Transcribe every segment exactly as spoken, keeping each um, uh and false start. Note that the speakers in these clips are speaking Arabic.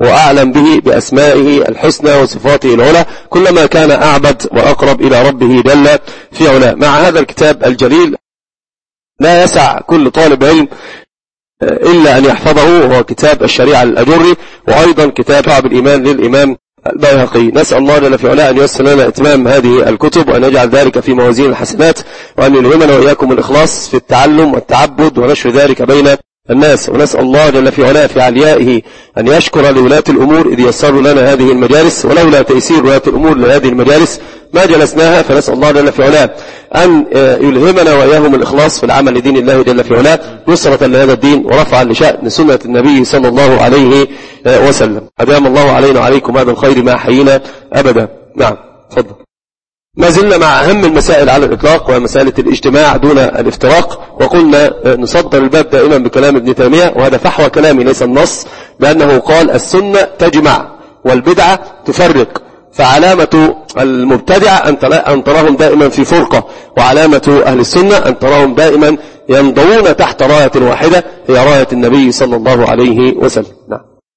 وأعلم به بأسمائه الحسنى وصفاته العلى، كلما كان أعبد وأقرب إلى ربه جل في علاه. مع هذا الكتاب الجليل لا يسع كل طالب علم إلا أن يحفظه، وهو كتاب الشريعة الأجري، وأيضا كتاب شعب الإيمان للإمام البيهقي. نسأل الله جل في علاه أن ييسر لنا إتمام هذه الكتب، وأن يجعل ذلك في موازين الحسنات، وأن يلهمنا وإياكم الإخلاص في التعلم والتعبد ونشر ذلك بين الناس. ونسأل الله جل في علاه في عليائه أن يشكر لولاة الأمور إذ يسروا لنا هذه المجالس، ولولا تيسير ولاة الأمور لهذه المجالس ما جلسناها. فنسأل الله جل في علاه أن يلهمنا وإياهم الإخلاص في العمل لدين الله جل في علاه، نصرة لهذا الدين ورفعا لشأن سنة النبي صلى الله عليه وسلم. أدام الله علينا وعليكم هذا الخير ما حيينا أبدا. نعم، تفضل. ما زلنا مع أهم المسائل على الإطلاق، ومسألة الاجتماع دون الافتراق، وقلنا نصدر الباب دائما بكلام ابن تيمية، وهذا فحوى كلامي ليس النص، بأنه قال السنة تجمع والبدعة تفرق، فعلامة المبتدع أن تراهم دائما في فرقة، وعلامة أهل السنة أن تراهم دائما ينضوون تحت راية واحدة هي راية النبي صلى الله عليه وسلم. نعم.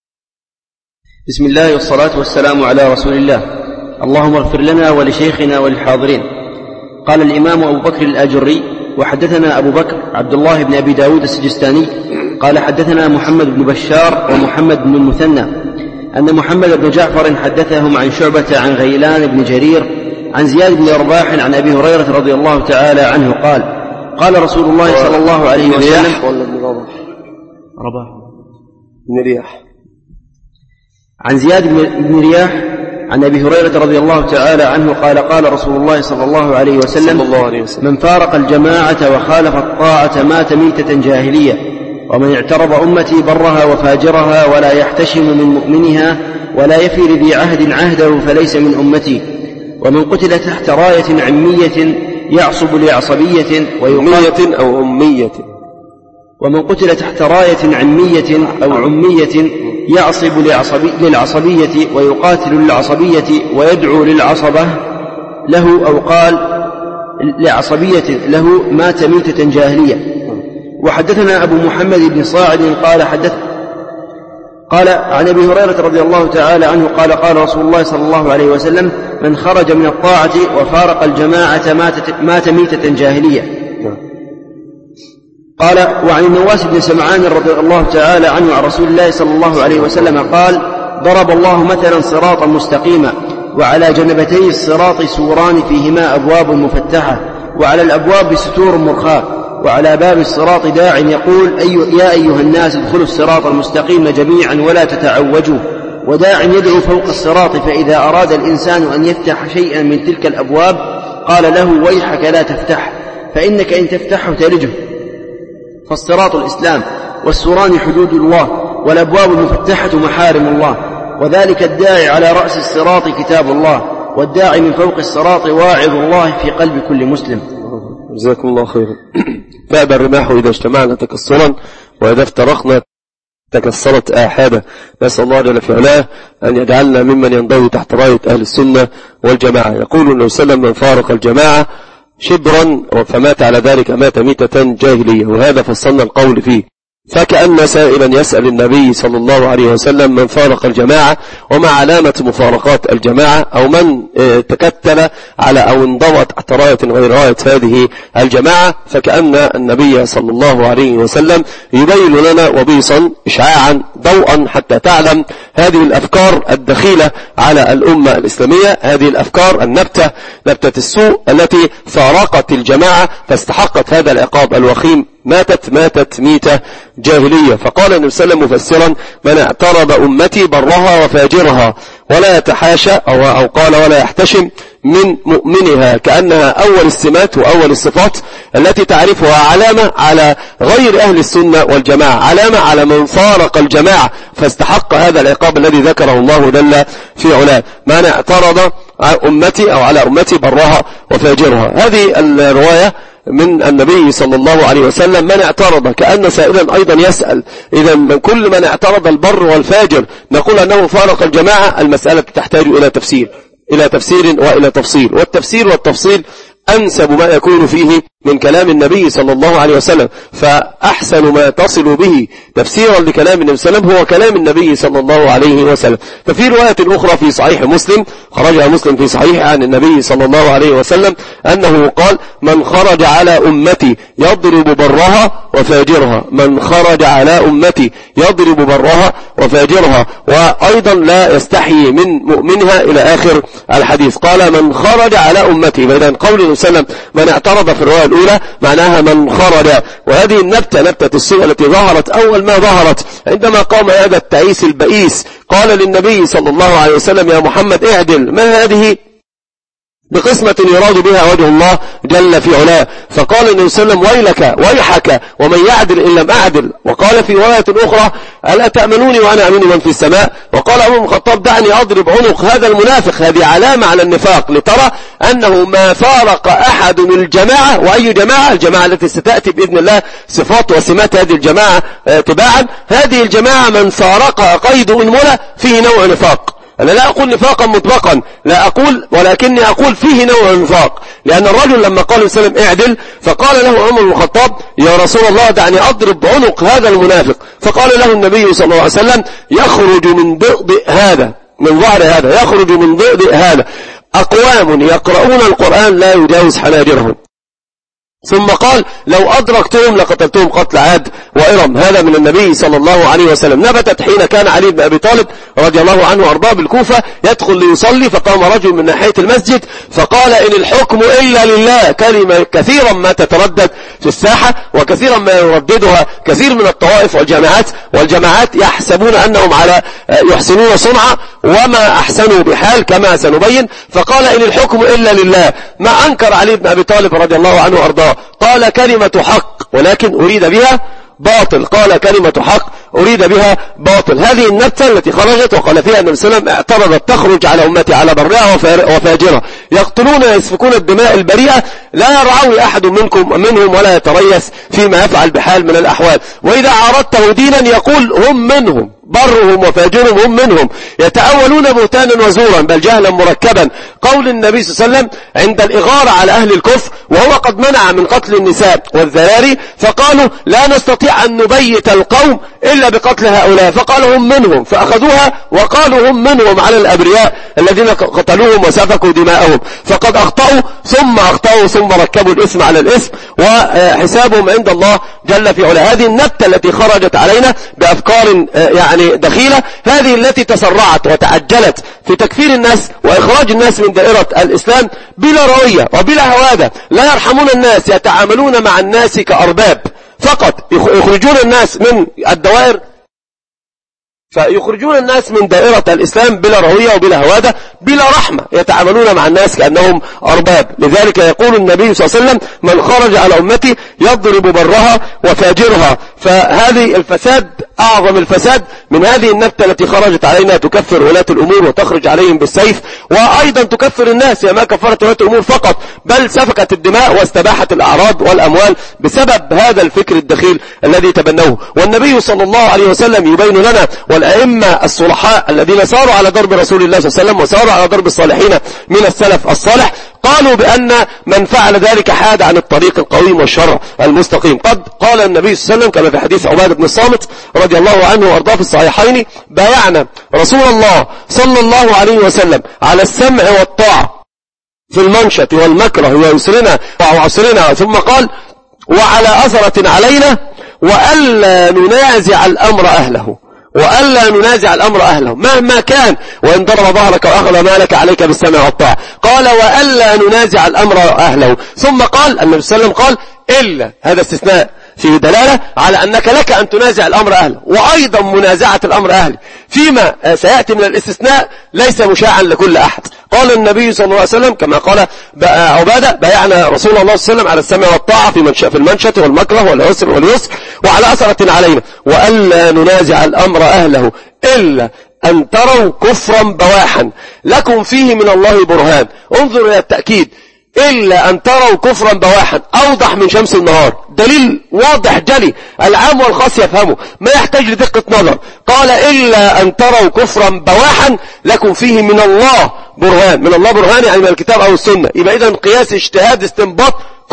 بسم الله والصلاة والسلام على رسول الله. اللهم اغفر لنا ولشيخنا وللحاضرين. قال الإمام أبو بكر الآجري: وحدثنا أبو بكر عبد الله بن أبي داود السجستاني قال حدثنا محمد بن بشار ومحمد بن المثنى أن محمد بن جعفر حدثهم عن شعبة عن غيلان بن جرير عن زياد بن رباح عن أبي هريرة رضي الله تعالى عنه قال: قال رسول الله صلى الله عليه وسلم رباح بن رياح عن زياد بن رياح عن أبي هريرة رضي الله تعالى عنه قال: قال رسول الله صلى الله عليه وسلم: من فارق الجماعة وخالف الطاعة مات ميتة جاهلية، ومن اعترض أمتي برها وفاجرها ولا يحتشم من مؤمنها ولا يفي لذي عهد عهده فليس من أمتي، ومن قتل تحت راية عمية يعصب لعصبية ويقاتل أو أمية ومن قتل تحت راية عمية أو عمية يعصب للعصبية ويقاتل للعصبية ويدعو للعصبة له، أو قال لعصبية له، مات ميتة جاهلية. وحدثنا أبو محمد بن صاعد قال حدث قال عن أبي هريرة رضي الله تعالى عنه قال: قال رسول الله صلى الله عليه وسلم: من خرج من الطاعة وفارق الجماعة مات ميتة جاهلية. قال: وعن النواس بن سمعان رضي الله تعالى عنه عن رسول الله صلى الله عليه وسلم قال: ضرب الله مثلا صراطا مستقيما، وعلى جنبتي الصراط سوران فيهما أبواب مفتحة، وعلى الأبواب ستور مرخاة، وعلى باب الصراط داع يقول: أي يا أيها الناس ادخلوا الصراط المستقيم جميعا ولا تتعوجوا، وداع يدعو فوق الصراط، فإذا أراد الإنسان أن يفتح شيئا من تلك الأبواب قال له: ويحك لا تفتح، فإنك إن تفتحه تلجه. فالصراط الإسلام، والسوران حدود الله، والأبواب المفتحة محارم الله، وذلك الداعي على رأس الصراط كتاب الله، والداعي من فوق الصراط واعظ الله في قلب كل مسلم. جزاكم الله خيرا. فأبى الرماح إذا اجتمعنا تكسرا، وإذا افترقنا تكسرت آحادا. نسأل الله جل في علاه أن يجعلنا ممن ينضوي تحت راية أهل السنة والجماعة. يقول النبي صلى الله عليه وسلم: من فارق الجماعة شبرا فمات على ذلك مات ميتة جاهلية. وهذا فصلنا القول فيه. فكأن سائلا يسأل النبي صلى الله عليه وسلم: من فارق الجماعة، وما علامة مفارقات الجماعة، أو من تكتل على أو انضوى تحت راية غير راية هذه الجماعة. فكأن النبي صلى الله عليه وسلم يبين لنا وبيصا إشعاعا ضوءا حتى تعلم هذه الأفكار الدخيلة على الأمة الإسلامية، هذه الأفكار النبتة، نبتة السوء التي فارقت الجماعة فاستحقت هذا العقاب الوخيم، ماتت ماتت ميتة جاهلية. فقال النبي صلى الله عليه وسلم مفسرا: من اعترض أمتي برها وفاجرها ولا يتحاشى، أو, أو قال ولا يحتشم من مؤمنها، كأنها أول السمات وأول الصفات التي تعرفها علامة على غير أهل السنة والجماعة، علامة على من فارق الجماعة فاستحق هذا العقاب الذي ذكره الله جل في علاه. من اعترض أمتي أو على أمتي برها وفاجرها. هذه الرواية من النبي صلى الله عليه وسلم: من اعترض، كأن سائلا أيضا يسأل: إذا من كل من اعترض البر والفاجر نقول أنه فارق الجماعة؟ المسألة تحتاج إلى تفسير إلى تفسير وإلى تفصيل، والتفسير والتفصيل أنسب ما يكون فيه من كلام النبي صلى الله عليه وسلم، فأحسن ما تصل به تفسيرا لكلام النبي صلى الله عليه وسلم هو كلام النبي صلى الله عليه وسلم. ففي رواية أخرى في صحيح مسلم، خرجها مسلم في صحيح عن النبي صلى الله عليه وسلم أنه قال: من خرج على أمتي يضرب برها وفاجرها، من خرج على أمتي يضرب برها وفاجرها، وأيضا لا يستحي من مؤمنها إلى آخر الحديث. قال: من خرج على أمتي، فإذا قول النبي صلى الله عليه وسلم من اعترض في الرواية الأولى معناها من خرج. وهذه النبتة نبتة السوء التي ظهرت أول ما ظهرت عندما قام هذا التعيس البئيس، قال للنبي صلى الله عليه وسلم: يا محمد اعدل، ما هذه بقسمة يراد بها وجه الله جل في علاه. فقال النبي صلى الله عليه وسلم: ويلك ويحك ومن يعدل إن لم أعدل. وقال في رواية أخرى: ألا تأمنوني وأنا أمين من في السماء. وقال عمر بن الخطاب: دعني أضرب عنق هذا المنافق. هذه علامة على النفاق، لترى أنه ما فارق أحد من الجماعة. وأي جماعة؟ الجماعة التي ستأتي بإذن الله صفات وسمات هذه الجماعة تباعا. هذه الجماعة من فارق قيد أنملة فيه نوع نفاق. أنا لا أقول نفاقا مطلقا، لا أقول، ولكني أقول فيه نوع نفاق. لأن الرجل لما قال عليه وسلم اعدل، فقال له عمر بن الخطاب: يا رسول الله دعني أضرب عنق هذا المنافق. فقال له النبي صلى الله عليه وسلم: يخرج من ضئضئ هذا، من ظهر هذا، يخرج من ضئضئ هذا أقوام يقرؤون القرآن لا يجاوز حناجرهم. ثم قال: لو أدركتهم لقتلتهم قتل عاد وإرم. هذا من النبي صلى الله عليه وسلم. نبتت حين كان علي بن أبي طالب رضي الله عنه وأرضاه بالكوفة يدخل ليصلي، فقام رجل من ناحية المسجد فقال: إن الحكم إلا لله. كلمة كثيرا ما تتردد في الساحة، وكثيرا ما يرددها كثير من الطوائف والجماعات، والجماعات يحسبون أنهم على يحسنون صنعا وما أحسنوا بحال كما سنبين. فقال: إن الحكم إلا لله. ما أنكر علي بن أبي طالب رضي الله عنه وأرضاه، قال: كلمة حق ولكن أريد بها باطل. قال: كلمة حق أريد بها باطل. هذه النبتة التي خرجت وقال فيها النبي صلى الله عليه وسلم: اعترضت تخرج على أمتي على برها وفاجرها، يقتلون ويسفكون الدماء البريئة، لا يرعوي أحد منكم منهم ولا يتريث فيما يفعل بحال من الأحوال. وإذا عارضته دينا يقول هم منهم، برهم وفاجرهم هم منهم، يتأولون بهتانا وزورا بل جهلا مركبا. قول النبي صلى الله عليه وسلم عند الإغارة على أهل الكفر وهو قد منع من قتل النساء والذراري، فقالوا: لا نستطيع أن نبيت القوم إلا بقتل هؤلاء. فقالوا هم منهم، فأخذوها وقالوا هم منهم على الأبرياء الذين قتلوهم وسفكوا دماءهم. فقد أخطأوا ثم أخطأوا ثم ركبوا الإثم على الإثم، وحسابهم عند الله جل في علاه. هذه النبتة التي خرجت علينا بأفكار يعني دخيلة، هذه التي تسرعت وتعجلت في تكفير الناس وإخراج الناس من دائرة الإسلام بلا روية وبلا هوادة، لا يرحمون الناس، يتعاملون مع الناس كأرباب فقط، يخرجون الناس من الدوائر، فيخرجون الناس من دائرة الإسلام بلا روية وبلا هوادة بلا رحمة، يتعاملون مع الناس كأنهم أرباب. لذلك يقول النبي صلى الله عليه وسلم: من خرج على أمتي يضرب برها وفاجرها. فهذه الفساد أعظم الفساد من هذه النبتة التي خرجت علينا، تكفر ولاة الأمور وتخرج عليهم بالسيف، وأيضا تكفر الناس. هي ما كفرت ولاة الأمور فقط، بل سفكت الدماء واستباحت الأعراض والأموال بسبب هذا الفكر الدخيل الذي تبنوه. والنبي صلى الله عليه وسلم يبين لنا، والأئمة الصلحاء الذين ساروا على درب رسول الله صلى الله عليه وسلم وساروا على درب الصالحين من السلف الصالح، قالوا بأن من فعل ذلك حاد عن الطريق القويم والشرع المستقيم. قد قال النبي صلى الله عليه وسلم كما في حديث عبادة بن الصامت رضي الله عنه وارضاه في الصحيحين: بايعنا رسول الله صلى الله عليه وسلم على السمع والطاعة في المنشط والمكره ويسرنا وعسرنا، ثم قال: وعلى أثرة علينا وألا ننازع الأمر أهله، وألا ننازع الأمر أهله مهما كان، وإن ضرب ظهرك وأخذ مالك عليك بالسمع والطاعة. قال: وألا ننازع الأمر أهله. ثم قال النبي صلى الله عليه وسلم: قال: إلا، هذا استثناء فيه دلالة على أنك لك أن تنازع الأمر أهله، وأيضا منازعة الأمر أهله فيما سيأتي من الاستثناء ليس مشاعا لكل أحد. قال النبي صلى الله عليه وسلم كما قال عبادة: بايعنا رسول الله صلى الله عليه وسلم على السمع والطاعة في في المنشط والمكره والعسر واليسر وعلى أثرة علينا وألا ننازع الأمر أهله إلا أن تروا كفرا بواحا لكم فيه من الله برهان. انظر إلى التأكيد: إلا أن تروا كفرا بواحا، أوضح من شمس النهار، دليل واضح جلي، العام والخاص يفهمه، ما يحتاج لدقة نظر. قال: إلا أن تروا كفرا بواحا لكم فيه من الله برهان. من الله برهان يعني من الكتاب أو السنة. يبقى إذن قياس اجتهاد استنباط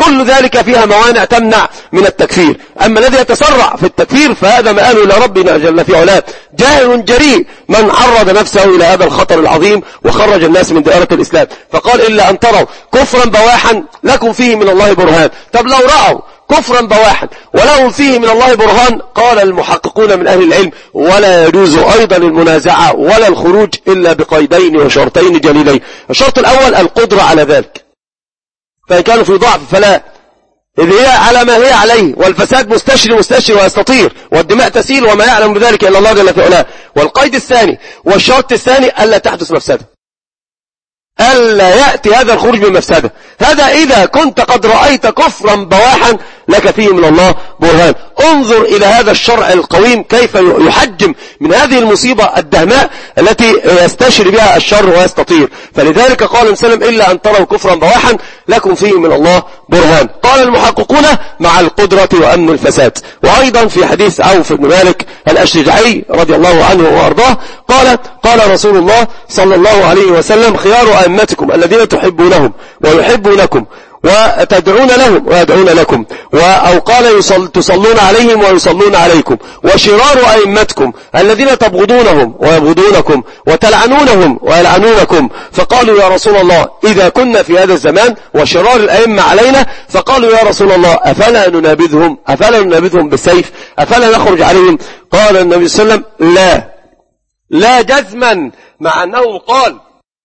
كل ذلك فيها موانع تمنع من التكفير. أما الذي يتسرع في التكفير فهذا مآل إلى ربنا جل في علاه، جاهل جريء من عرض نفسه إلى هذا الخطر العظيم وخرج الناس من دائرة الإسلام. فقال إلا أن تروا كفرا بواحا لكم فيه من الله برهان. طب لو رأوا كفرا بواحا ولهم فيه من الله برهان، قال المحققون من أهل العلم ولا يجوز أيضا المنازعة ولا الخروج إلا بقيدين وشرطين جليلين. الشرط الأول القدرة على ذلك، فإن كانوا في ضعف فلا، إذ هي على ما هي عليه، والفساد مستشري مستشري ويستطير، والدماء تسيل وما يعلم بذلك إلا الله جل في علاه. والقيد الثاني والشرط الثاني ألا تحدث مفسدة، ألا يأتي هذا الخروج بمفسدة. هذا إذا كنت قد رأيت كفرا بواحا لك فيه من الله برهان. انظر إلى هذا الشرع القويم كيف يحجم من هذه المصيبة الدهماء التي يستشري بها الشر ويستطير. فلذلك قال وسلم إلا أن تروا كفرا بواحا لكم فيه من الله برهان. قال المحققون مع القدرة وأمن الفساد. وأيضا في حديث عوف بن مالك الأشجعي رضي الله عنه وأرضاه قال قال رسول الله صلى الله عليه وسلم خيار أئمتكم الذين تحبونهم ويحبونكم وتدعون لهم ويدعون لكم، أو قال يصل تصلون عليهم ويصلون عليكم، وشرار أئمتكم الذين تبغضونهم ويبغضونكم وتلعنونهم ويلعنونكم. فقالوا يا رسول الله إذا كنا في هذا الزمان وشرار الأئمة علينا، فقالوا يا رسول الله أفلا ننابذهم أفلا ننابذهم بالسيف أفلا نخرج عليهم؟ قال النبي صلى الله عليه وسلم لا لا جزما، مع أنه قال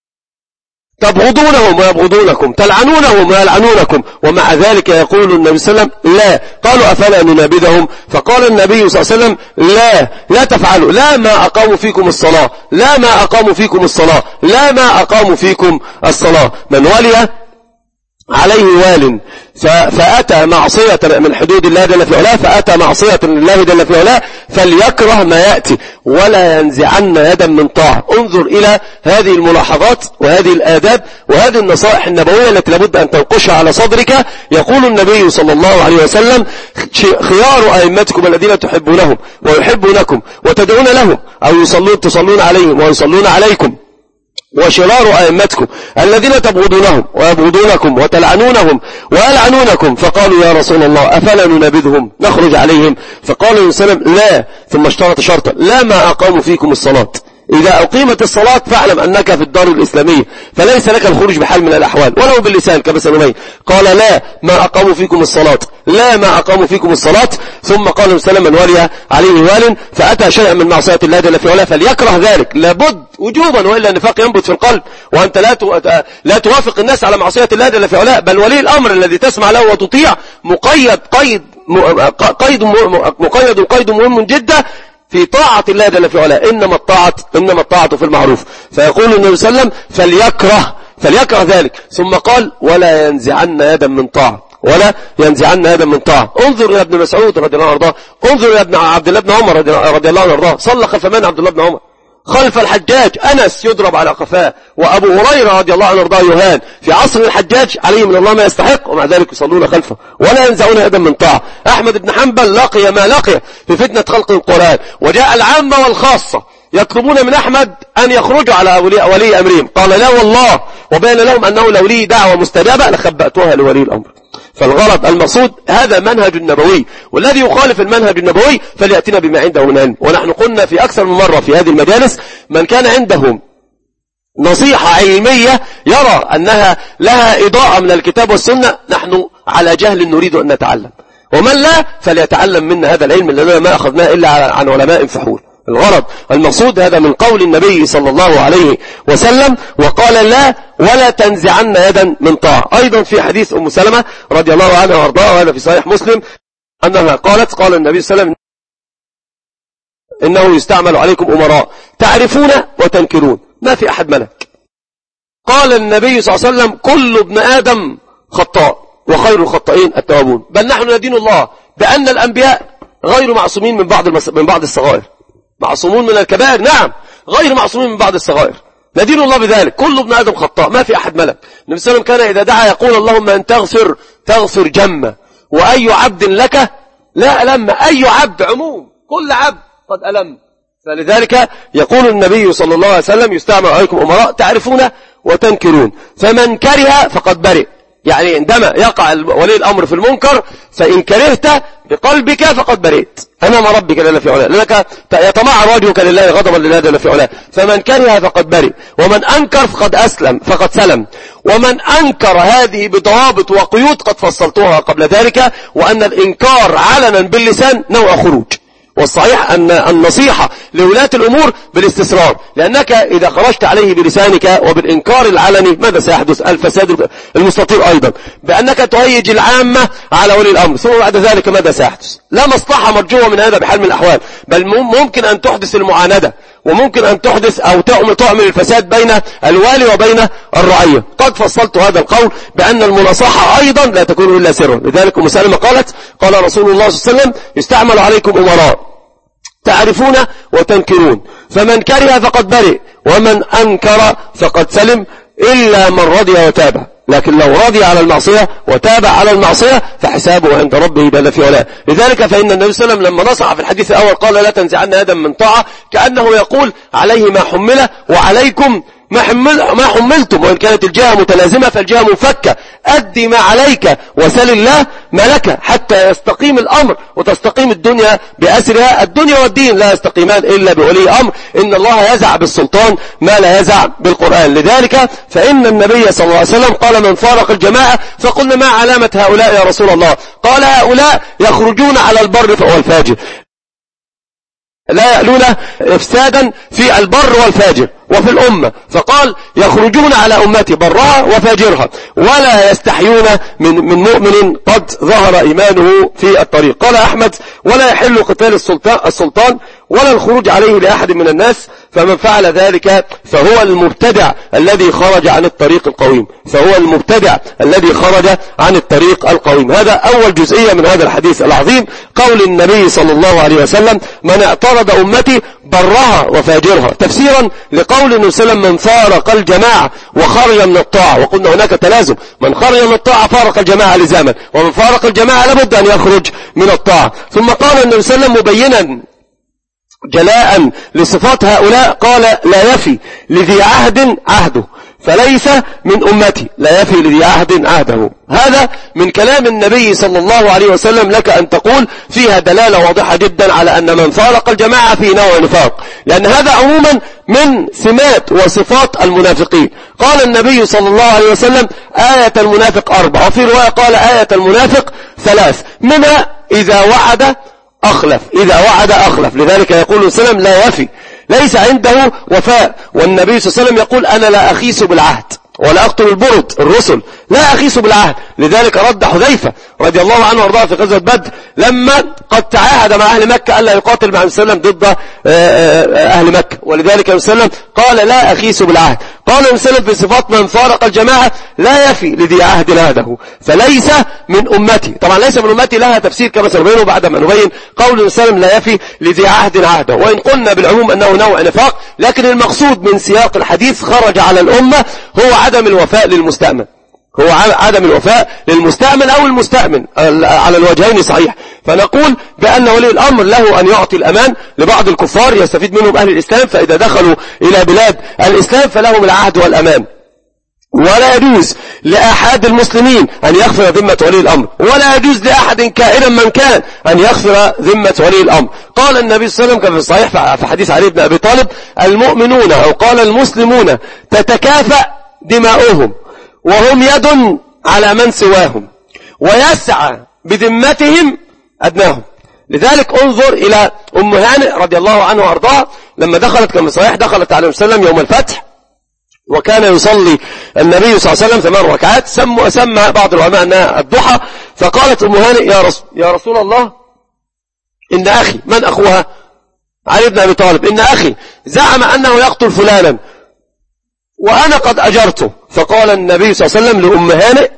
تبغضونهم ويبغضونكم تلعنونهم ويلعنونكم، ومع ذلك يقول النبي صلى الله عليه وسلم لا. قالوا أفلا ننابذهم؟ فقال النبي صلى الله عليه وسلم لا لا تفعلوا، لا ما أقاموا فيكم الصلاة لا ما أقاموا فيكم الصلاة لا ما أقاموا فيكم الصلاة. من ولي عليه وال فأتى معصية من حدود الله جل في علاه فأتى معصية لله جل في علاه فليكره ما يأتي ولا ينزعن يدا من طاعة. انظر إلى هذه الملاحظات وهذه الآداب وهذه النصائح النبوية التي لابد أن تنقشها على صدرك. يقول النبي صلى الله عليه وسلم خيار أئمتكم الذين تحبونهم ويحبونكم وتدعون لهم، أو يصلون تصلون عليهم ويصلون عليكم، وشرار أئمتكم الذين تبغضونهم ويبغضونكم وتلعنونهم ويلعنونكم. فقالوا يا رسول الله أفلا ننابذهم نخرج عليهم؟ فقال النبي صلى الله عليه وسلم لا، ثم اشترط شرطا لا ما أقاموا فيكم الصلاة. إذا أقيمت الصلاة فاعلم أنك في الدار الإسلامية فليس لك الخروج بحال من الأحوال ولو باللسان كما سنبين. قال لا ما أقاموا فيكم الصلاة لا ما أقاموا فيكم الصلاة. ثم قال النبي صلى الله عليه وسلم من ولي عليه وال فأتى شيئا من معصية الله جل في علاه فليكره ذلك، لابد وجوبا، وإلا النفاق ينبت في القلب، وأنت لا لا توافق الناس على معصية الله جل في علاه. بل ولي الأمر الذي تسمع له وتطيع مقيد قيد قيد مقيد قيد مهم جدا في طاعة الله جل في علاه. إنما الطاعة إنما الطاعة في المعروف. فيقول النبي صلى الله عليه وسلم فليكره فليكره ذلك. ثم قال ولا ينزعن يدا من طاعة ولا ينزعن يدا من طاعة. انظر إلى ابن مسعود رضي الله عنه وارضاه، انظر إلى ابن عبد الله بن عمر رضي الله عنه وارضاه، صلى خلف من عبد الله بن عمر؟ خلف الحجاج. أنس يضرب على قفاه، وأبو هريرة رضي الله عنه وارضاه يهان في عصر الحجاج عليه من الله ما يستحق، ومع ذلك يصلون خلفه ولا ينزعون يدا من طاعة. أحمد بن حنبل لقي ما لقي في فتنة خلق القرآن، وجاء العامة والخاصة يطلبون من أحمد أن يخرجوا على ولي أمرهم، قال لا والله، وبين لهم أنه لو لي دعوة مستجابة لخبأتها لولي الأمر. فالغرض المقصود هذا منهج النبوي، والذي يخالف المنهج النبوي فليأتنا بما عنده من علم. ونحن قلنا في أكثر من مرة في هذه المجالس من كان عنده نصيحة علمية يرى أنها لها إضاءة من الكتاب والسنة نحن على جهل نريد أن نتعلم، ومن لا فليتعلم منا هذا العلم الذي ما أخذناه إلا عن علماء فحول. الغرض المقصود هذا من قول النبي صلى الله عليه وسلم وقال لا ولا تنزعن يدا من طاعة. أيضا في حديث أم سلمة رضي الله عنها وارضاها وهذا في صحيح مسلم أنها قالت قال النبي صلى الله عليه وسلم إنه يستعمل عليكم أمراء تعرفون وتنكرون ما في أحد ملك. قال النبي صلى الله عليه وسلم كل ابن آدم خطاء وخير الخطائين التوابون. بل نحن ندين الله بأن الأنبياء غير معصومين من بعض المس... من بعض الصغائر، معصومون من الكبائر نعم، غير معصومين من بعض الصغائر. ندين الله بذلك. كل ابن آدم خطاء ما في أحد ملك. النبي صلى الله عليه وسلم كان إذا دعا يقول اللهم أن تغفر تغفر جمة، وأي عبد لك لا ألم. أي عبد عموم، كل عبد قد ألم. فلذلك يقول النبي صلى الله عليه وسلم يستعمل عليكم أمراء تعرفون وتنكرون، فمن كره فقد برئ. يعني عندما يقع ولي الأمر في المنكر فإن كرهت بقلبك فقد برئت أمام ربك جل في علاه، لأنك يتمعر وجهك لله غضبا لله جل في علاه. فمن كره فقد برئ، ومن أنكر فقد أسلم فقد سلم. ومن أنكر هذه بضوابط وقيود قد فصلتها قبل ذلك، وأن الإنكار علنا باللسان نوع خروج. والصحيح أن النصيحة لولاة الأمور بالاستسرار، لأنك إذا خرجت عليه بلسانك وبالإنكار العلني ماذا سيحدث؟ الفساد المستطير أيضا، بأنك تهيج العامة على ولي الأمر، ثم بعد ذلك ماذا سيحدث؟ لا مصلحة مرجوة من هذا بحال من الأحوال، بل ممكن أن تحدث المعاندة، وممكن أن تحدث أو تعمل الفساد بين الوالي وبين الرعية. قد فصلت هذا القول بأن المناصحة أيضا لا تكون إلا سرا. لذلك أم سلمة قالت قال رسول الله صلى الله عليه وسلم يستعمل عليكم أمراء تعرفون وتنكرون، فمن كره فقد برئ، ومن أنكر فقد سلم، إلا من رضي وتاب. لكن لو رضي على المعصية وتاب على المعصية فحسابه عند ربه جل في علاه. لذلك فإن النبي صلى الله عليه وسلم لما نصح في الحديث الأول قال لا تنزعن يدا من طاعة، كأنه يقول عليه ما حمله وعليكم ما, حمل ما حملتم، وإن كانت الجهة متلازمة فالجهة منفكة. أدي ما عليك وسل الله ما لك حتى يستقيم الأمر وتستقيم الدنيا بأسرها. الدنيا والدين لا يستقيمان إلا بولي أمر. إن الله يزع بالسلطان ما لا يزع بالقرآن. لذلك فإن النبي صلى الله عليه وسلم قال من فارق الجماعة، فقلنا ما علامة هؤلاء يا رسول الله؟ قال هؤلاء يخرجون على البر فهو الفاجر، لا يألون إفسادا في البر والفاجر وفي الأمة. فقال يخرجون على أمتي برها وفاجرها، ولا يستحيون من, من مؤمن قد ظهر إيمانه في الطريق. قال أحمد ولا يحل قتال السلطان, السلطان ولا الخروج عليه لأحد من الناس، فمن فعل ذلك فهو المبتدع الذي خرج عن الطريق القويم، فهو المبتدع الذي خرج عن الطريق القويم. هذا أول جزئية من هذا الحديث العظيم، قول النبي صلى الله عليه وسلم من اعترض أمتي برها وفاجرها، تفسيرا لقول النبي صلى الله عليه وسلم من فارق الجماعة وخرج من الطاعة. وقلنا هناك تلازم، من خرج من الطاعة فارق الجماعة لزاما، ومن فارق الجماعة لابد أن يخرج من الطاعة. ثم قال النبي صلى الله عليه وسلم مبينا جلاء لصفات هؤلاء قال لا يفي لذي عهد عهده فليس من أمتي، لا يفي لذي عهد عهده. هذا من كلام النبي صلى الله عليه وسلم، لك أن تقول فيها دلالة واضحة جدا على أن من فارق الجماعة في نوع نفاق، لأن هذا عموما من سمات وصفات المنافقين. قال النبي صلى الله عليه وسلم آية المنافق أربع، وفي رواية قال آية المنافق ثلاث، منها إذا وعد أخلف، إذا وعد أخلف. لذلك يقول السلام لا يفي، ليس عنده وفاء. والنبي صلى الله عليه وسلم يقول أنا لا أخيس بالعهد ولا أقتل البرد الرسل، لا أخيس بالعهد. لذلك رد حذيفة رضي الله عنه وارضاه في غزوة بدر لما قد تعاهد مع أهل مكة ألا يقاتل مع النبي صلى الله عليه وسلم ضد أهل مكة، ولذلك النبي صلى الله عليه وسلم قال لا أخيس بالعهد. قال النبي صلى الله عليه وسلم في صفات من فارق الجماعة لا يفي لذي عهد عهده فليس من أمتي. طبعا ليس من أمتي لها تفسير كما سنبينه بعد ما نبين قول النبي صلى الله عليه وسلم لا يفي لذي عهد عهده. وإن قلنا بالعموم أنه نوع نفاق، لكن المقصود من سياق الحديث خرج على الأمة هو عدم الوفاء للمستأمن، هو عدم الوفاء للمستأمن أو المستأمن على الوجهين صحيح. فنقول بأن ولي الأمر له أن يعطي الأمان لبعض الكفار يستفيد منهم أهل الإسلام، فإذا دخلوا إلى بلاد الإسلام فلهم العهد والأمان. ولا يجوز لأحد المسلمين أن يغفر ذمة ولي الأمر، ولا يجوز لأحد كائنا من كان أن يغفر ذمة ولي الأمر. قال النبي صلى الله عليه وسلم كما في الصحيح في حديث علي بن أبي طالب المؤمنون أو قال المسلمون تتكافأ دماؤهم وهم يد على من سواهم ويسعى بذمتهم أدناهم. لذلك انظر إلى أم هانئ رضي الله عنها وأرضاها لما دخلت كما صحيح دخلت عليه وسلم يوم الفتح، وكان يصلي النبي صلى الله عليه وسلم ثمان ركعات، سمى, سمى بعض العلماء أنها الضحى. فقالت أم هانئ يا رسول, يا رسول الله إن أخي، من أخوها؟ علي بن أبي طالب، إن أخي زعم أنه يقتل فلانا وأنا قد أجرته. فقال النبي صلى الله عليه وسلم لأم هانئ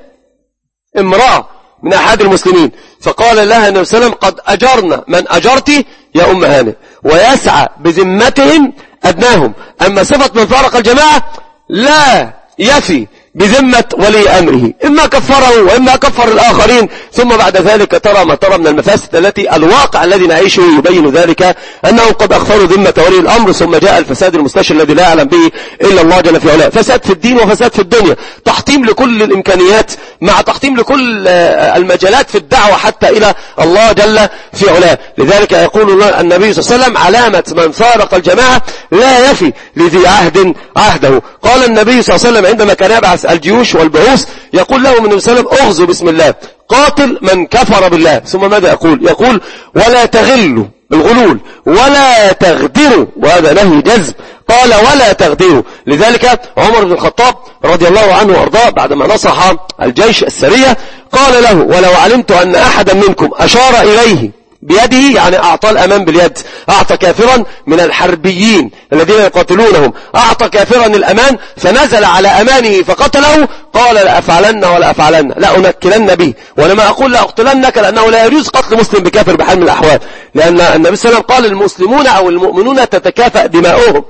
امرأة من أحد المسلمين، فقال لها النبي صلى الله عليه وسلم قد أجرنا من أجرتي يا أم هانئ ويسعى بذمتهم أدناهم. أما صفة من فارق الجماعة لا يفي بذمة ولي أمره، إما كفره وإما كفر الآخرين، ثم بعد ذلك ترى ما ترى من المفاسد التي الواقع الذي نعيشه يبين ذلك أنهم قد أخفروا ذمة ولي الأمر، ثم جاء الفساد المستشر الذي لا يعلم به إلا الله جل في علاه، فساد في الدين وفساد في الدنيا، تحطيم لكل الإمكانيات مع تقديم لكل المجالات في الدعوة حتى إلى الله جل في علاه. لذلك يقول النبي صلى الله عليه وسلم علامة من فارق الجماعة لا يفي لذي عهد عهده. قال النبي صلى الله عليه وسلم عندما كان يبعث الجيوش والبعوث يقول له النبي صلى الله عليه وسلم اغزوا بسم الله، قاتل من كفر بالله. ثم ماذا يقول؟ يقول ولا تغلوا، الغلول، ولا تغدروا، وهذا نهي جذب، قال ولا تغدروا. لذلك عمر بن الخطاب رضي الله عنه وارضاه بعدما نصح الجيش السرية قال له ولو علمت أن أحدا منكم أشار إليه بيده، يعني أعطى الأمان باليد، أعطى كافرا من الحربيين الذين يقاتلونهم، أعطى كافرا الأمان فنزل على أمانه فقتله، قال لأفعلن ولا أفعلن، لا أنكلن به، ولما أقول لا أقتلنك لأنه لا يجوز قتل مسلم بكافر بحال من الأحوال، لأن النبي صلى الله عليه وسلم قال المسلمون أو المؤمنون تتكافأ دماؤهم.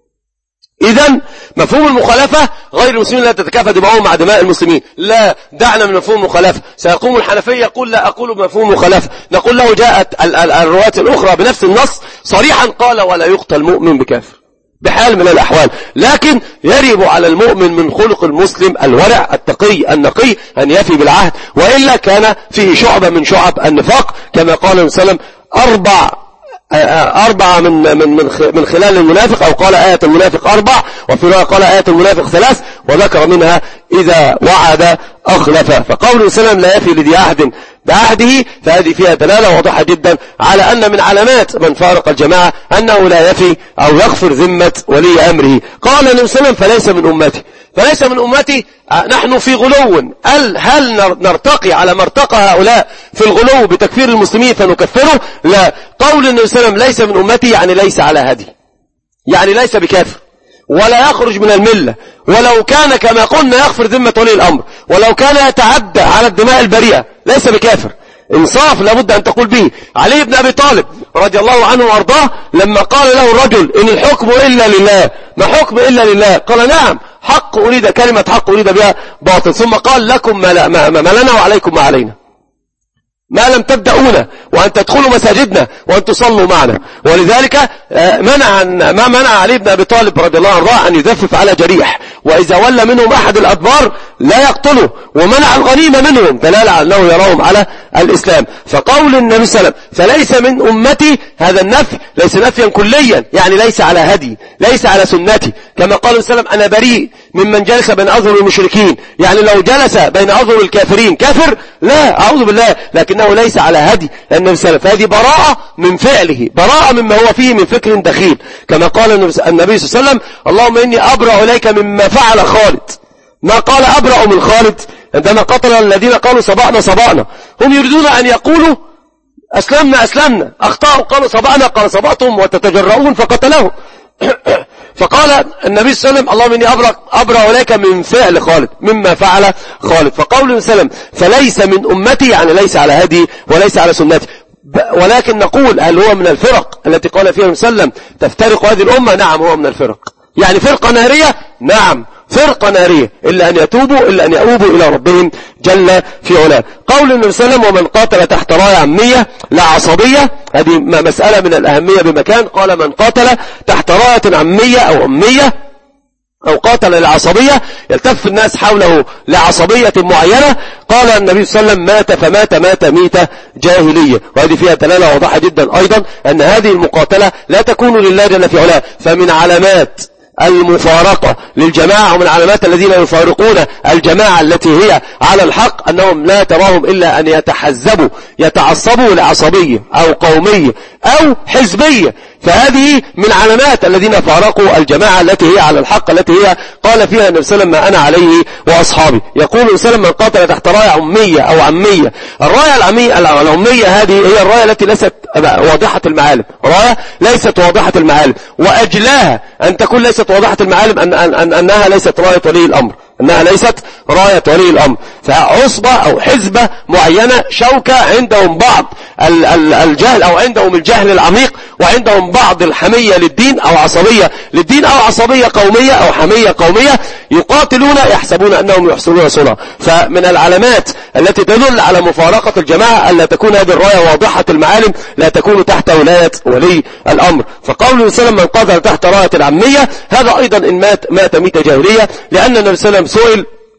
إذن مفهوم المخالفة غير المسلمين لا تتكافأ دماؤهم مع دماء المسلمين، لا، دعنا من مفهوم المخالفة. سيقوم الحنفية يقول لا أقول بمفهوم المخالفة، نقول له جاءت الروايات الأخرى بنفس النص صريحا قال ولا يقتل مؤمن بكافر بحال من الأحوال، لكن يجب على المؤمن من خلق المسلم الورع التقي النقي أن يفي بالعهد، وإلا كان فيه شعبة من شعب النفاق، كما قال النبي صلى الله عليه وسلم أربع أربعة من من من خلال المنافق، أو قال آية المنافق أربع، وفي رواية قال آية المنافق ثلاث، وذكر منها إذا وعد أخلف. فقول السلام لا يفي لذي عهد بعهده، فهذه فيها دلالة واضحة جدا على أن من علامات من فارق الجماعة أنه لا يفي أو يغفر ذمة ولي أمره. قال النبي صلى الله عليه وسلم فليس من أمتي، فليس من أمتي، نحن في غلو، هل, هل نرتقي على ما ارتقى هؤلاء في الغلو بتكفير المسلمين فنكفره؟ لا. قول النبي صلى الله عليه وسلم ليس من أمتي يعني ليس على هدي، يعني ليس بكافر ولا يخرج من الملة، ولو كان كما قلنا يغفر ذمة ولي الأمر، ولو كان يتعدى على الدماء البريئة ليس بكافر. انصاف لابد أن تقول به. علي بن أبي طالب رضي الله عنه وارضاه لما قال له الرجل إن الحكم إلا لله، ما حكم إلا لله؟ قال نعم، حق أريد، كلمة حق أريد بها باطل. ثم قال لكم ما, لا ما, ما لنا وعليكم ما علينا، ما لم تبدأونا وأن تدخلوا مساجدنا وأن تصلوا معنا. ولذلك منع ما منع علي بن أبي طالب رضي الله عنه أن يذفف على جريح، وإذا ولى منهم أحد الأدبار لا يقتله، ومنع الغنيمة منهم دلالة على أنه يراهم على الإسلام. فقول النبي صلى الله عليه وسلم فليس من أمتي، هذا النفي ليس نفيا كليا، يعني ليس على هدي، ليس على سنتي، كما قال النبي صلى الله عليه وسلم أنا بريء ممن جلس بين أظهر المشركين، يعني لو جلس بين أظهر الكافرين كافر، لا، أعوذ بالله، لكنه ليس على هدي النبي صلى الله عليه وسلم، فهذه براءة من فعله، براءة مما هو فيه من فكر دخيل، كما قال النبي صلى الله عليه وسلم اللهم إني أبرأ إليك مما فعل خالد. ما قال أبرأ من خالد عندما قتل الذين قالوا صبعنا صبعنا، هم يريدون أن يقولوا أسلمنا أسلمنا، أخطأوا قالوا صبعنا، قال صبعتم وتتجرؤون فقتلهم. فقال النبي صلى الله عليه وسلم اللهم إني أبرأ, أبرأ إليك من فعل خالد مما فعل خالد. فقول النبي صلى الله عليه وسلم فليس من أمتي يعني ليس على هدي وليس على سنتي. ولكن نقول هل هو من الفرق التي قال فيها النبي صلى الله عليه وسلم تفترق هذه الأمة؟ نعم، هو من الفرق، يعني فرقة نارية، نعم فرقة نارية، إلا أن يتوبوا إلا أن يؤوبوا إلى ربهم جل في علاه. قول النبي صلى الله عليه وسلم ومن قاتل تحت راية عمية لا عصبية، هذه مسألة من الأهمية بمكان. قال من قاتل تحت راية عمية أو أمية أو قاتل للعصبية، يلتف الناس حوله لعصبية معينة، قال النبي صلى الله عليه وسلم مات فمات مات ميتة جاهلية. وهذه فيها دلالة واضحة جدا أيضا أن هذه المقاتلة لا تكون لله جل في علاه. فمن علامات المفارقة للجماعة ومن علامات الذين يفارقون الجماعة التي هي على الحق أنهم لا تراهم إلا أن يتحزبوا يتعصبوا لعصبية أو قومية أو حزبية. فهذه من علامات الذين فارقوا الجماعة التي هي على الحق، التي هي قال فيها النبي صلى الله عليه وسلم ما أنا عليه وأصحابي. يقول النبي صلى الله عليه وسلم من قاتل تحت راية عمية أو عمية. الراية العمية العمية هذه هي الراية التي ليست واضحة المعالم، راية ليست واضحة المعالم، وأجلاها أن تكون ليست واضحة المعالم أن أن أن أنها ليست راية ولي الأمر، أنها ليست راية ولي الأمر. فعصبة أو حزبة معينة شوكة عندهم بعض الجهل أو عندهم الجهل العميق، وعندهم بعض الحمية للدين أو عصبية للدين أو عصبية قومية أو حمية قومية، يقاتلون يحسبون أنهم يحسنون صنعا. فمن العلامات التي تدل على مفارقة الجماعة ألا تكون هذه الراية واضحة المعالم، لا تكون تحت ولاية ولي الأمر. فقول وسلم من قاتل تحت راية العمية، هذا أيضا إن مات مات ميت جاهلية، لأن النبي صلى الله عليه وسلم سئل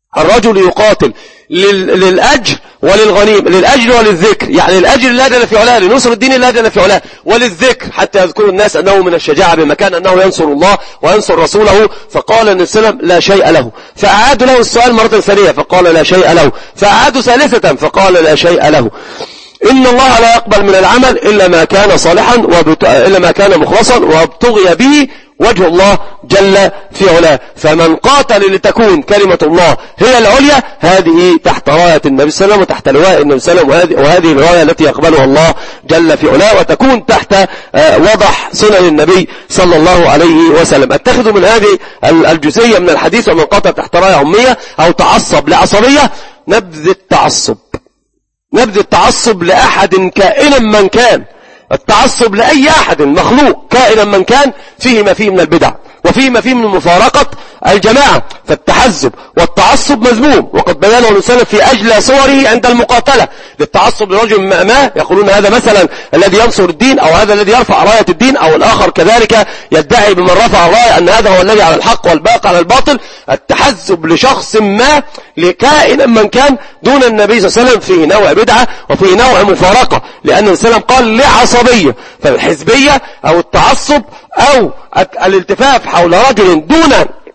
الرجل يقاتل للأجر وللغنيم، للأجر وللذكر، يعني الأجر لا جل في علاه، لنصر الدين لا جل في علاه، وللذكر حتى يذكر الناس أنه من الشجاعة بمكان أنه ينصر الله وينصر رسوله. فقال النبي صلى الله عليه وسلم لا شيء له، فأعادوا له السؤال مرة ثانية فقال لا شيء له، فأعادوا ثالثة فقال لا شيء له. إن الله لا يقبل من العمل إلا ما كان صالحا وبت... إلا ما كان مخلصا وابتغي به وجه الله جل في علاه. فمن قاتل لتكون كلمة الله هي العليا هذه تحت راية النبي صلى الله عليه وسلم وتحت لواء النبي صلى الله عليه وسلم، وهذه الراية التي يقبلها الله جل في علاه وتكون تحت وضح سنن النبي صلى الله عليه وسلم. اتخذوا من هذه الجزئية من الحديث ومن قاتل تحت راية أمية أو تعصب لعصبية نبذ التعصب، نبذ التعصب لأحد كائنا من كان، التعصب لأي أحد مخلوق كائنا من كان فيه ما فيه من البدع وفيه ما فيه من مفارقة الجماعة. فالتحزب والتعصب مذموم، وقد بيانه الإنسان في أجلى صوره عند المقاتلة للتعصب لرجل ما يقولون هذا مثلا الذي ينصر الدين أو هذا الذي يرفع راية الدين، أو الآخر كذلك يدعي بمن رفع الراية أن هذا هو الذي على الحق والباقي على الباطل. التحزب لشخص ما لكائنا من كان دون النبي صلى الله عليه وسلم فيه نوع بدعة وفيه نوع مفارقة، لأن الإنسان قال لعصبية. فالحزبية أو التعصب أو الالتفاف حول رجل دون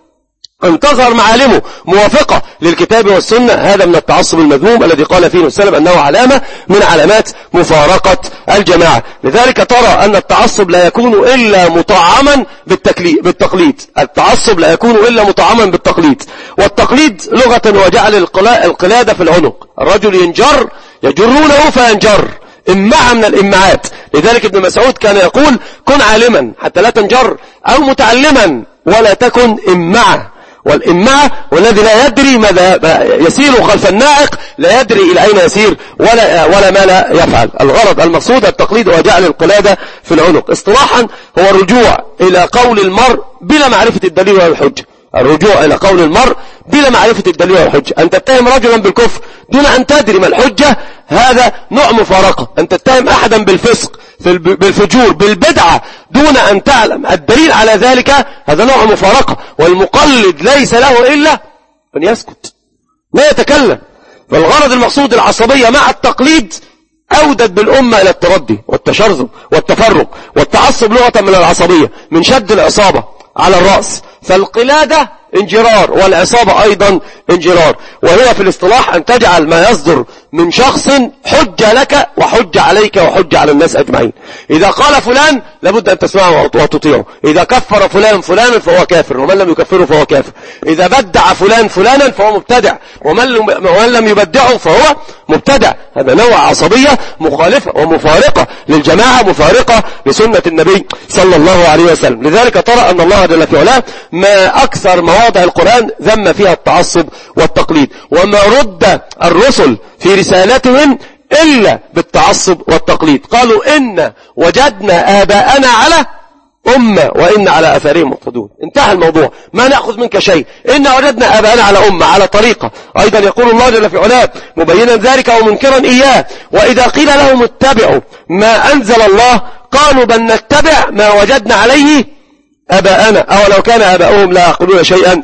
أن تظهر معالمه موافقة للكتاب والسنة هذا من التعصب المذموم الذي قال فيه السلام أنه علامة من علامات مفارقة الجماعة. لذلك ترى أن التعصب لا يكون إلا مطعما بالتقليد، التعصب لا يكون إلا مطعما بالتقليد. والتقليد لغة وجعل القلادة في العنق، الرجل ينجر يجرونه فينجر، إمعة من الإمعات. لذلك ابن مسعود كان يقول كن عالما حتى لا تنجر، أو متعلما ولا تكن إمعة. والإمعة والذي لا يدري ماذا يسير خلف النائق، لا يدري إلى أين يسير ولا, ولا ما لا يفعل. الغرض المقصود التقليد وجعل القلادة في العنق. اصطلاحا هو الرجوع إلى قول المرء بلا معرفة الدليل ولا الحجة، الرجوع إلى قول المرء بلا معرفة الدليل والحجة. أن تتهم رجلا بالكفر دون أن تدري ما الحجة هذا نوع مفارقة. أن تتهم أحدا بالفسق بالفجور بالبدعة دون أن تعلم الدليل على ذلك هذا نوع مفارقة. والمقلد ليس له إلا أن يسكت لا يتكلم. فالغرض المقصود العصبية مع التقليد أودت بالأمة إلى التردي والتشرذم والتفرق والتعصب لغة من العصبية من شد العصابة على الرأس. فالقلادة انجرار والعصابة أيضا انجرار، وهي في الاصطلاح أن تجعل ما يصدر من شخص حجة لك وحجة عليك وحجة على الناس أجمعين. إذا قال فلان لابد أن تسمعه وتطيعه، إذا كفر فلان فلانا فهو كافر ومن لم يكفره فهو كافر، إذا بدع فلان فلانا فهو مبتدع ومن لم يبدعه فهو مبتدع. هذا نوع عصبية مخالفة ومفارقة للجماعة، مفارقة لسنة النبي صلى الله عليه وسلم. لذلك ترى أن الله جل في علاه ما أكثر مواضع القرآن ذم فيها التعصب والتقليد، وما رد الرسل في رسالتهم إلا بالتعصب والتقليد. قالوا إن وجدنا آباءنا على أمة وإن على أثارهم مقتدون. انتهى الموضوع، ما نأخذ منك شيء. إن وجدنا آباءنا على أمة على طريقة. أيضا يقول الله جل في علاه مبينا ذلك ومنكرا إياه وإذا قيل لهم اتبعوا ما أنزل الله قالوا بل نتبع ما وجدنا عليه آباءنا أولو كان آباؤهم لا يعقلون شيئا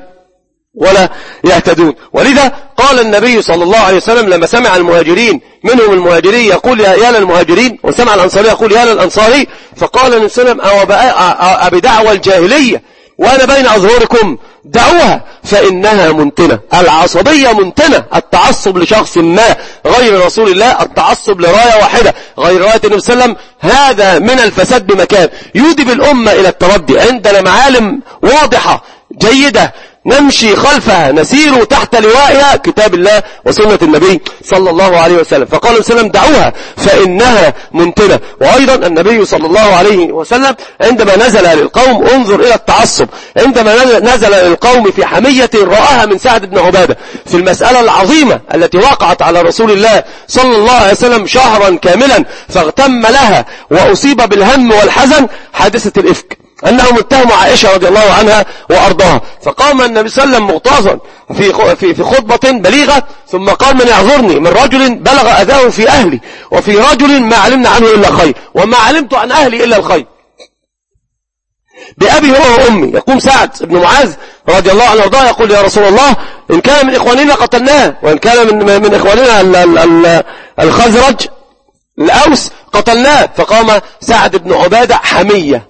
ولا يهتدون. ولذا قال النبي صلى الله عليه وسلم لما سمع المهاجرين منهم المهاجرين يقول يا للمهاجرين وسمع الأنصاري يقول يا للأنصاري، فقال النبي صلى الله عليه وسلم أبدعوى الجاهلية وأنا بين أظهركم دعوها فإنها منتنة. العصبية منتنة، التعصب لشخص ما غير رسول الله، التعصب لراية واحدة غير راية النبي صلى الله عليه وسلم، هذا من الفساد بمكان. يودي الأمة إلى التردي. عندنا معالم واضحة جيدة نمشي خلفها نسير تحت لوائها كتاب الله وسنة النبي صلى الله عليه وسلم. فقال النبي صلى الله عليه وسلم دعوها فإنها منتنة. وأيضا النبي صلى الله عليه وسلم عندما نزل للقوم انظر إلى التعصب، عندما نزل للقوم في حمية رآها من سعد بن عبادة في المسألة العظيمة التي وقعت على رسول الله صلى الله عليه وسلم شهرا كاملا فاغتم لها وأصيب بالهم والحزن، حادثة الإفك، أنهم اتهموا عائشة رضي الله عنها وأرضاها. فقام النبي صلى الله عليه وسلم مغتاظا في في في خطبة بليغة ثم قال من يعذرني من رجل بلغ أذاه في أهلي وفي رجل ما علمنا عنه إلا خير وما علمت عن أهلي إلا الخير. بأبي هو وأمي. يقوم سعد بن معاذ رضي الله عنه وارضاه يقول يا رسول الله إن كان من إخواننا قتلناه، وإن كان من, من إخواننا ال ال ال الخزرج الأوس قتلناه. فقام سعد بن عبادة حمية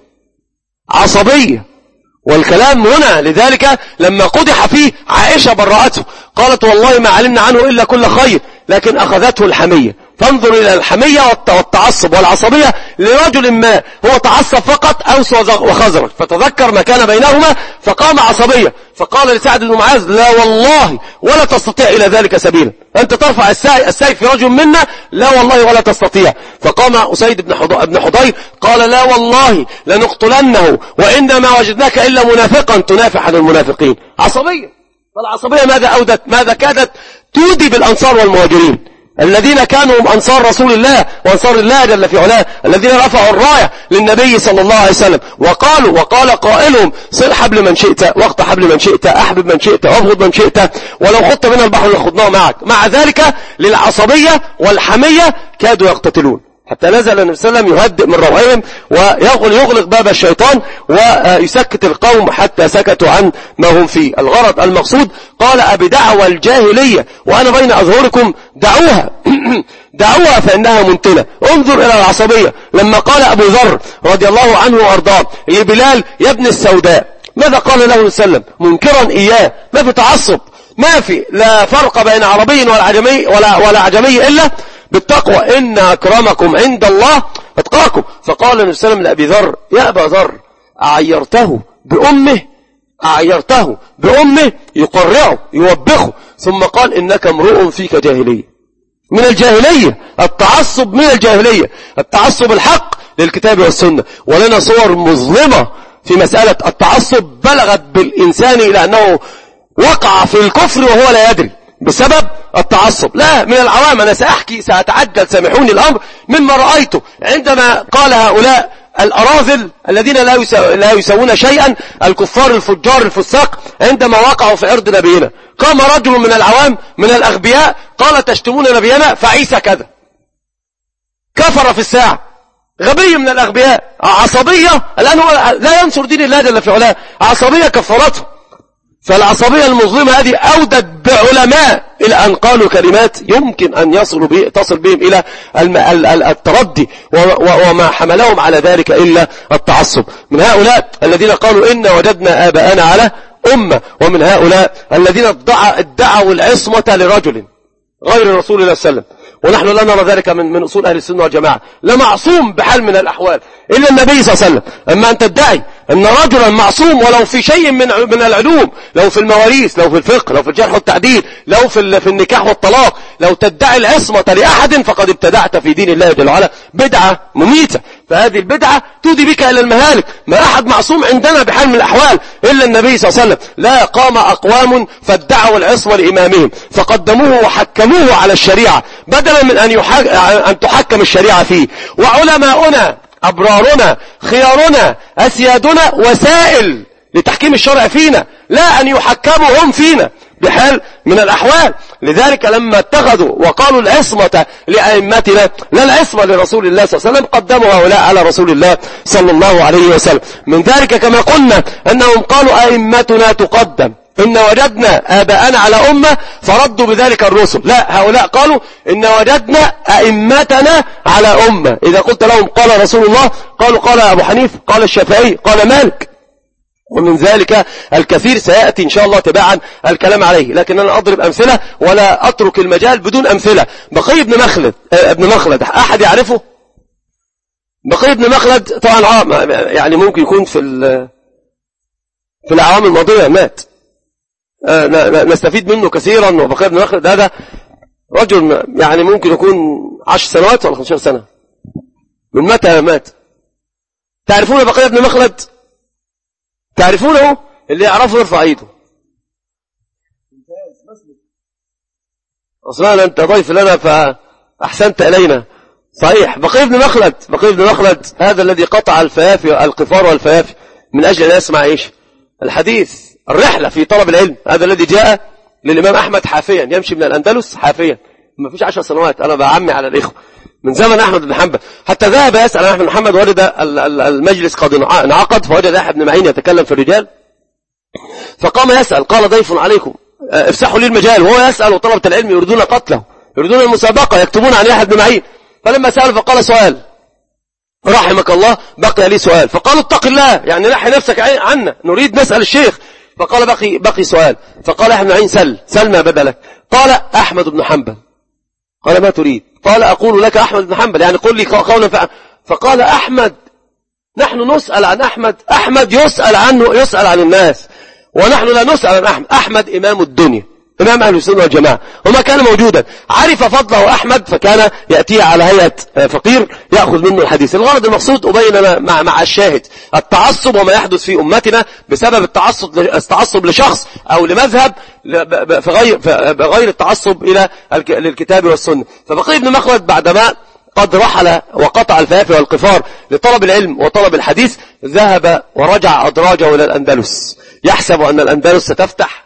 عصبية، والكلام هنا لذلك لما قدح فيه عائشة برأته، قالت والله ما علمنا عنه إلا كل خير، لكن أخذته الحمية. فانظر إلى الحمية والتعصب والعصبية لرجل ما هو تعصب فقط أوس وخزرج، فتذكر ما كان بينهما فقام عصبية، فقال لسعد بن معاذ لا والله ولا تستطيع إلى ذلك سبيلا، أنت ترفع السيف في رجل منا، لا والله ولا تستطيع. فقام أسيد بن حضير قال لا والله لنقتلنه وإنما وجدناك إلا منافقا تنافح عن المنافقين. عصبية. فالعصبية ماذا أودت؟ ماذا كادت تودي بالأنصار والمهاجرين الذين كانوا هم أنصار رسول الله وأنصار الله جل في علاه، الذين رفعوا الراية للنبي صلى الله عليه وسلم، وقالوا وقال قائلهم صل حبل من شئت واقطع حبل من شئت أحبب من شئت وابغض من شئت ولو خضت من البحر لخضناه معك. مع ذلك للعصبية والحمية كادوا يقتتلون، حتى نزل النبي صلى الله عليه وسلم يهدئ من روعهم ويغلق باب الشيطان ويسكت القوم حتى سكتوا عن ما هم فيه. الغرض المقصود قال أبدعوى الجاهلية وأنا بين أظهركم دعوها دعوها فإنها منتنة. انظر إلى العصبية لما قال أبو ذر رضي الله عنه وأرضاه لبلال يا ابن السوداء، ماذا قال له صلى الله عليه وسلم منكرا إياه؟ ما في تعصب، ما في لا فرق بين عربي ولا عجمي ولا, ولا عجمي إلا بالتقوى، إن أكرمكم عند الله أتقاكم. فقال النبي صلى الله عليه وسلم لأبي ذر يا أبا ذر أعيرته بأمه أعيرته بأمه يقرعه يوبخه، ثم قال إنك امرؤ فيك جاهلية، من الجاهلية التعصب، من الجاهلية التعصب الحق للكتاب والسنة. ولنا صور مظلمة في مسألة التعصب بلغت بالإنسان إلى أنه وقع في الكفر وهو لا يدري بسبب التعصب. لا، من العوام أنا سأحكي سأتعجل سامحوني الأمر مما رأيته عندما قال هؤلاء الأراذل الذين لا يسوون شيئا الكفار الفجار الفساق عندما وقعوا في عرض نبينا، قام رجل من العوام من الأغبياء قال تشتمون نبينا فعيسى كذا، كفر في الساعة، غبي من الأغبياء، عصبية الآن هو لا ينصر دين الله جل في علاه، عصبية كفرته. فالعصبية المظلمة هذه أودت بعلماء إلى أن قالوا كلمات يمكن أن يصلوا به تصل بهم إلى التردي، وما حملهم على ذلك إلا التعصب. من هؤلاء الذين قالوا إن وجدنا آباءنا على أمة، ومن هؤلاء الذين ادعوا العصمة لرجل غير رسول الله صلى الله عليه وسلم، ونحن لا نرى ذلك من من أصول أهل السنة والجماعة، لا معصوم بحال من الأحوال إلا النبي صلى الله عليه وسلم. أما أن تدعي أن رجلا معصوم ولو في شيء من من العلوم، لو في المواريث، لو في الفقه، لو في الجرح والتعديل، لو في في النكاح والطلاق، لو تدعي العصمة لأحد فقد ابتدعت في دين الله جل وعلا بدعة مميتة. فهذه البدعة تودي بك إلى المهالك. ما أحد معصوم عندنا بحال من الأحوال إلا النبي صلى الله عليه وسلم. لا، قام أقوام فادعوا العصمة لإمامهم فقدموه وحكموه على الشريعة بدلا من أن, أن تحكم الشريعة فيه. وعلماؤنا أبرارنا خيارنا أسيادنا وسائل لتحكيم الشرع فينا، لا أن يحكموا هم فينا بحال من الأحوال. لذلك لما اتخذوا وقالوا العصمة لأئمتنا لا العصمة لرسول الله صلى الله عليه وسلم، قدموا هؤلاء على رسول الله صلى الله عليه وسلم. من ذلك كما قلنا أنهم قالوا أئمتنا تقدم، إن وجدنا آباءنا على أمة فردوا بذلك الرسل. لا، هؤلاء قالوا إن وجدنا أئمتنا على أمة، إذا قلت لهم قال رسول الله قالوا قال أبو حنيفة، قال الشافعي، قال مالك، ومن ذلك الكثير سيأتي إن شاء الله تباعا الكلام عليه، لكن أنا أضرب أمثلة ولا أترك المجال بدون أمثلة. بقي بن مخلد ابن مخلد أحد يعرفه؟ بقي بن مخلد طبعا يعني ممكن يكون في في الأعوام الماضية مات، نستفيد منه كثيرا. وبقي بن مخلد هذا رجل يعني ممكن يكون عشر سنوات ولا خمسة عشر سنة. من متى مات؟ تعرفون بقي بن مخلد؟ تعرفونه؟ اللي يعرفه يرفع ايده. اصلا انت ضيف لنا فاحسنت الينا. صحيح، بقي بن مخلد بقي بن مخلد هذا الذي قطع الفيافي القفار والفيافي من اجل ان يسمع ايش؟ الحديث، الرحلة في طلب العلم. هذا الذي جاء للإمام أحمد حافيا، يمشي من الأندلس حافيا، ما فيش عشر سنوات، أنا بعمي على الإخوة من زمن أحمد بن حنبل. حتى ذهب يسأل أحمد بن حنبل، وجد المجلس قد انعقد فوجد يحيى بن معين يتكلم في الرجال، فقام يسأل، قال ضيف عليكم افسحوا لي المجال، وهو يسأل وطلبة العلم يريدون قتله، يريدون المسابقة، يكتبون عن يحيى بن معين. فلما سأل فقال سؤال رحمك الله بقي لي سؤال، فقالوا اتق الله، يعني نحي نفسك عنا نريد نسأل الشيخ. فقال بقي بقي سؤال، فقال يحيى بن معين سل سل ما بدلك. قال أحمد بن حنبل. قال ما تريد؟ قال أقول لك أحمد بن حنبل، يعني قل لي قولا فعلا. فقال أحمد، نحن نسأل عن أحمد، أحمد يسأل عنه، يسأل عن الناس، ونحن لا نسأل عن أحمد. أحمد إمام الدنيا، إمام أهل السنة والجماعة، وما كان موجودا عرف فضله أحمد، فكان يأتي على هيئة فقير يأخذ منه الحديث. الغرض المقصود أبين مع, مع الشاهد التعصب وما يحدث في أمتنا بسبب التعصب التعصب لشخص أو لمذهب في غير, في غير التعصب إلى للكتاب والسنة. فبقي بن مخلد بعدما قد رحل وقطع الفيافي والقفار لطلب العلم وطلب الحديث، ذهب ورجع أدراجه إلى الأندلس، يحسب أن الأندلس ستفتح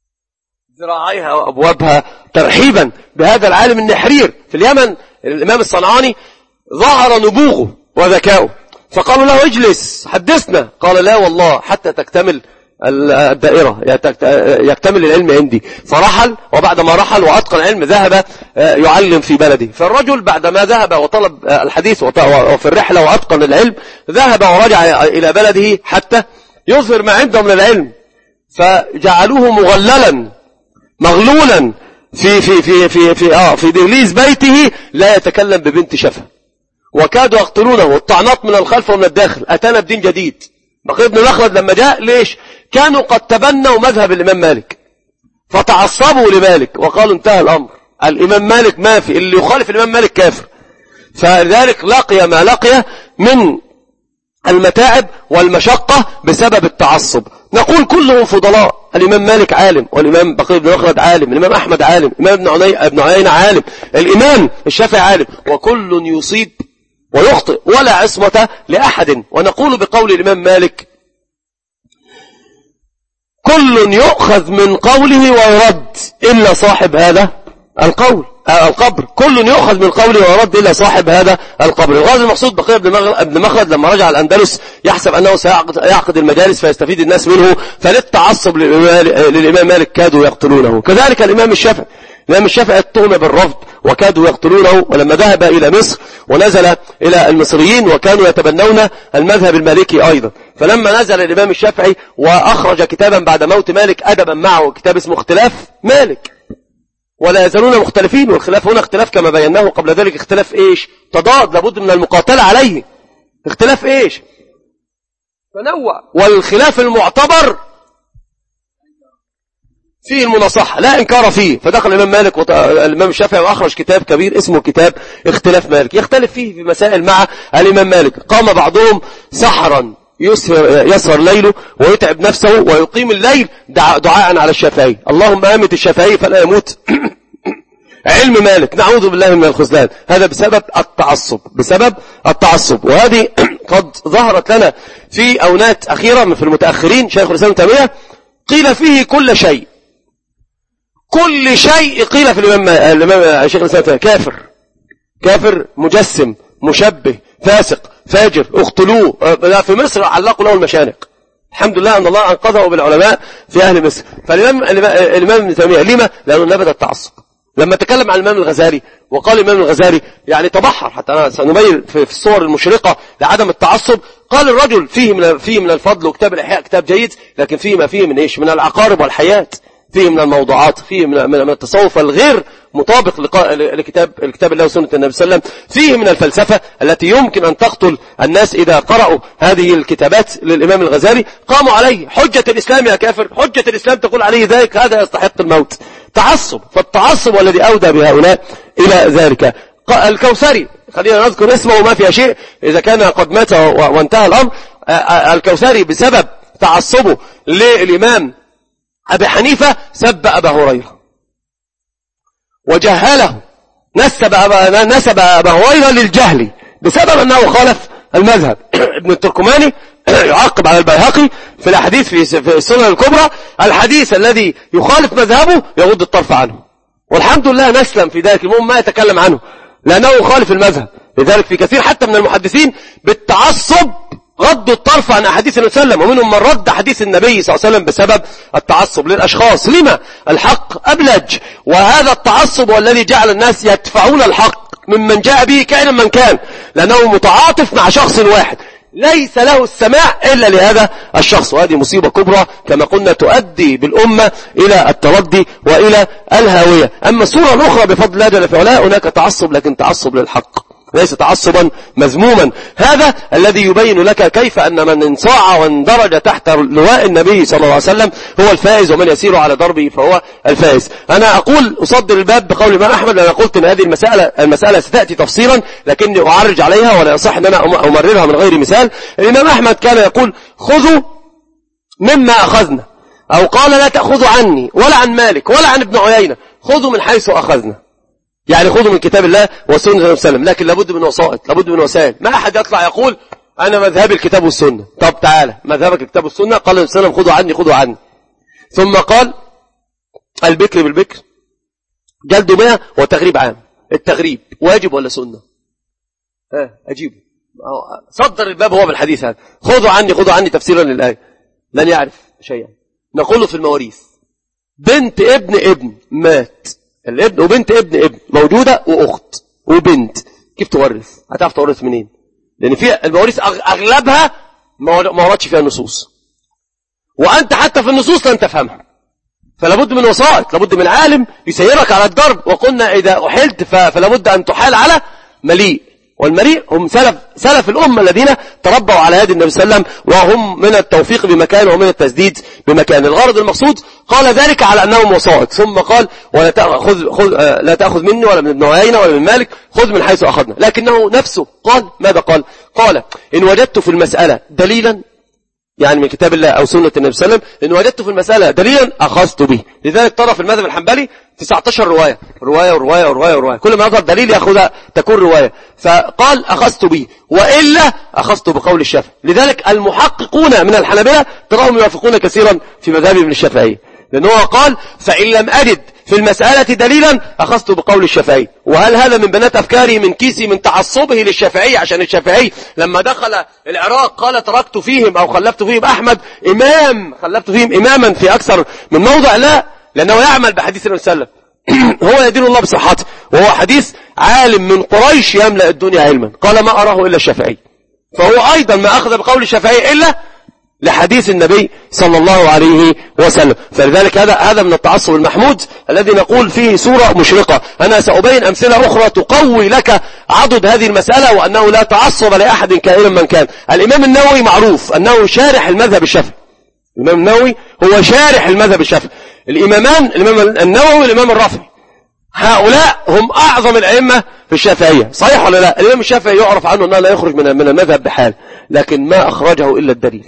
ذراعيها وأبوابها ترحيبا بهذا العالم النحرير. في اليمن الإمام الصنعاني ظهر نبوغه وذكاؤه، فقالوا له اجلس حدثنا، قال لا والله حتى تكتمل الدائرة، يكتمل العلم عندي. فرحل، وبعد ما رحل وأتقن العلم ذهب يعلم في بلده. فالرجل بعدما ذهب وطلب الحديث وفي الرحلة وأتقن العلم، ذهب ورجع إلى بلده حتى يظهر ما عنده من العلم، فجعلوه مغللا مغلولا في في في في في اه في دهليز بيته، لا يتكلم ببنت شفا، وكادوا يقتلونه، والطعنات من الخلف ومن الداخل. أتانا بدين جديد. بقي بن مخلد لما جاء، ليش؟ كانوا قد تبنوا مذهب الإمام مالك فتعصبوا لمالك وقالوا انتهى الأمر، الإمام مالك ما في، اللي يخالف الإمام مالك كافر. فلذلك لقي ما لقي من المتاعب والمشقة بسبب التعصب. نقول كلهم فضلاء، الإمام مالك عالم، والإمام بقي بن مخلد عالم، الإمام أحمد عالم، الإمام ابن عيينة عالم، الإمام الشافعي عالم، وكل يصيب ويخطئ ولا عصمة لأحد. ونقول بقول الإمام مالك كل يؤخذ من قوله ويرد إلا صاحب هذا القول القبر، كل يؤخذ من قوله ويرد إلا صاحب هذا القبر. الغرض المقصود بقي بن مخلد لما رجع الأندلس يحسب أنه سيعقد المجالس فيستفيد الناس منه، فللتعصب للإمام مالك كادوا يقتلونه. كذلك الإمام الشافعي، الإمام الشافعي اتهم بالرفض وكادوا يقتلونه، ولما ذهب إلى مصر ونزل إلى المصريين وكانوا يتبنون المذهب المالكي أيضا. فلما نزل الإمام الشافعي وأخرج كتابا بعد موت مالك أدبا معه، كتاب اسمه اختلاف مالك، ولا يزالون مختلفين، والخلاف هنا اختلاف كما بيناه قبل ذلك، اختلاف ايش؟ تضاد، لابد من المقاتلة عليه. اختلاف ايش؟ تنوع. والخلاف المعتبر فيه المناصحة لا انكار فيه. فدخل الامام مالك والامام الشافعي واخرج كتاب كبير اسمه كتاب اختلاف مالك، يختلف فيه في مسائل مع الامام مالك. قام بعضهم سحرا يسهر, يسهر ليله ويتعب نفسه ويقيم الليل دعاء على الشافعي، اللهم امت الشافعي فلا يموت علم مالك، نعوذ بالله من الخذلان. هذا بسبب التعصب، بسبب التعصب. وهذه قد ظهرت لنا في أونات أخيرة من في المتأخرين. شيخ الإسلام ابن تيمية قيل فيه كل شيء، كل شيء قيل في الإمام شيخ الإسلام ابن تيمية، كافر كافر مجسم مشبه فاسق فاجر اقتلوه. في مصر علقوا له المشانق، الحمد لله أن الله أنقذه بالعلماء في أهل مصر. فالإمام الإمام ابن تيمية لما؟ لأنه نبذ التعصب. لما تكلم عن الإمام الغزالي وقال الإمام الغزالي يعني تبحر، حتى أنا سنبين في الصور المشرقة لعدم التعصب، قال الرجل فيه من فيه من الفضل، وكتاب الإحياء كتاب جيد، لكن فيه ما فيه من إيش؟ من العقارب والحياة، فيه من الموضوعات، فيه من من التصوف الغير مطابق لكتاب الكتاب الله وسنة النبي صلى الله عليه وسلم، فيه من الفلسفة التي يمكن أن تقتل الناس إذا قرأوا هذه الكتابات للإمام الغزالي. قاموا عليه حجة الإسلام يا كافر، حجة الإسلام تقول عليه ذلك، هذا يستحق الموت. تعصب. فالتعصب والذي أودى بهؤلاء إلى ذلك. الكوثري، خلينا نذكر اسمه وما فيها شيء إذا كان قد مات وانتهى الأمر. الكوثري بسبب تعصبه للإمام أبي حنيفة سب أبا هريرة وجهله، نسب أبا, نسب أبا هريرة للجهل بسبب أنه خالف المذهب. ابن التركماني يعقب على البيهقي في الحديث في السنن الكبرى، الحديث الذي يخالف مذهبه يغض الطرف عنه، والحمد لله نسلم في ذلك. المهم ما يتكلم عنه لأنه يخالف المذهب. لذلك في كثير حتى من المحدثين بالتعصب غضوا الطرف عن أحاديث النبي صلى الله عليه وسلم، ومنهم من رد حديث النبي صلى الله عليه وسلم بسبب التعصب للأشخاص. لما؟ الحق أبلج، وهذا التعصب هو الذي جعل الناس يدفعون الحق ممن جاء به كائنا من كان، لأنه متعاطف مع شخص واحد ليس له السماع إلا لهذا الشخص، وهذه مصيبة كبرى كما قلنا تؤدي بالأمة إلى التردي وإلى الهاوية. أما الصورة الأخرى بفضل الله جل في علاه هناك تعصب، لكن تعصب للحق ليس تعصبا مذموما. هذا الذي يبين لك كيف أن من انصاع واندرج تحت لواء النبي صلى الله عليه وسلم هو الفائز، ومن يسير على دربه فهو الفائز. أنا أقول أصدر الباب بقول الإمام أحمد، لأن قلت أن هذه المسألة المسألة ستأتي تفصيلا، لكني أعرج عليها ولا يصح أن أنا أمررها من غير مثال. الإمام أحمد كان يقول خذوا مما أخذنا، أو قال لا تأخذوا عني ولا عن مالك ولا عن ابن عيينة، خذوا من حيث أخذنا، يعني خذوا من كتاب الله وسنة النبي صلى الله عليه وسلم، لكن لابد من وسائط، لابد من وسائل. ما أحد يطلع يقول أنا مذهبي الكتاب والسنة. طب تعالى، مذهبك الكتاب والسنة، قال النبي صلى الله عليه وسلم خذوا عني خذوا عني، ثم قال البكر بالبكر جلد مئة وتغريب عام. التغريب واجب ولا سنة؟ ها أجيبه. صدر الباب هو بالحديث هذا، خذوا عني خذوا عني تفسيرا للآية، لن يعرف شيئا. نقول في المواريث بنت ابن ابن مات، الابن وبنت ابن ابن موجودة، وأخت وبنت، كيف تورث؟ هتعرف تورث منين؟ لأن في المواريث أغلبها ما وردش فيها النصوص، وأنت حتى في النصوص لن تفهمها، فلابد من وسائط، لابد من عالم يسيرك على الدرب. وقلنا إذا أحلت فلابد أن تحال على مليء، والمليء هم سلف سلف الأمة الذين تربوا على هذه النبي صلى الله عليه وسلم، وهم من التوفيق بمكان ومن التسديد بمكان. الغرض المقصود قال ذلك على أنهم وسائط، ثم قال ولا تأخذ خذ لا تأخذ مني ولا من ابن عيينة ولا من مالك، خذ من حيث أخذنا. لكنه نفسه قال ماذا قال؟ قال إن وجدت في المسألة دليلا، يعني من كتاب الله أو سنة النبي صلى الله عليه وسلم، إن وجدت في المسألة دليلا أخذت به. لذلك ترى في المذهب الحنبلي تسعة عشر رواية رواية ورواية ورواية ورواية، كل ما يظهر دليل يأخذها تكون رواية، فقال أخذت به، وإلا أخذت بقول الشافعي. لذلك المحققون من الحنابلة تراهم يوافقون كثيرا في مذهب ابن الشافعي، لأنه قال فإن لم أجد في المسألة دليلا أخذت بقول الشافعي. وهل هذا من بنات أفكاره من كيسي من تعصبه للشافعي، عشان الشافعي لما دخل العراق قال تركت فيهم أو خلفت فيهم أحمد إمام، خلفت فيهم إماما في أكثر من موضع؟ لا، لأنه يعمل بحديث النبي صلى الله عليه وسلم، هو يدين الله بصحته، وهو حديث عالم من قريش يملأ الدنيا علما، قال ما أراه إلا الشافعي، فهو أيضا ما أخذ بقول الشافعي إلا لحديث النبي صلى الله عليه وسلم. فلذلك هذا هذا من التعصب المحمود الذي نقول فيه سورة مشرقة. أنا سأبين أمثلة أخرى تقوي لك عضد هذه المسألة، وأنه لا تعصب لأحد كائنا من كان. الإمام النووي معروف أنه شارح المذهب الشافعي، الإمام النووي هو شارح المذهب الشافعي. الإمامان الإمام النووي والإمام الرافعي، هؤلاء هم أعظم الأئمة في الشافعية، صحيح ولا لا؟ الإمام الشافعي يعرف عنه أنه لا يخرج من من المذهب بحال، لكن ما أخرجه إلا الدليل،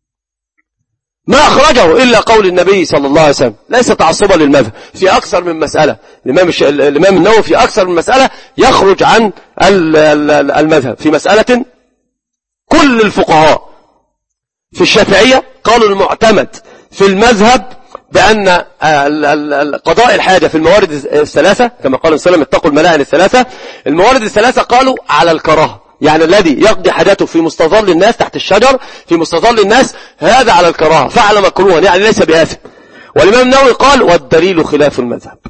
ما أخرجه إلا قول النبي صلى الله عليه وسلم، ليس تعصبا للمذهب في أكثر من مسألة. الإمام, الش... الإمام النووي في أكثر من مسألة يخرج عن المذهب. في مسألة كل الفقهاء في الشافعية قالوا المعتمد في المذهب بأن قضاء الحاجة في الموارد الثلاثة، كما قال السلام اتقوا الملاعن الثلاثة، الموارد الثلاثة قالوا على الكراهة، يعني الذي يقضي حاجته في مستظل الناس تحت الشجر في مستظل الناس هذا على الكراهة، فعل مكروها يعني ليس بآثم. والإمام النووي قال والدليل خلاف المذهب،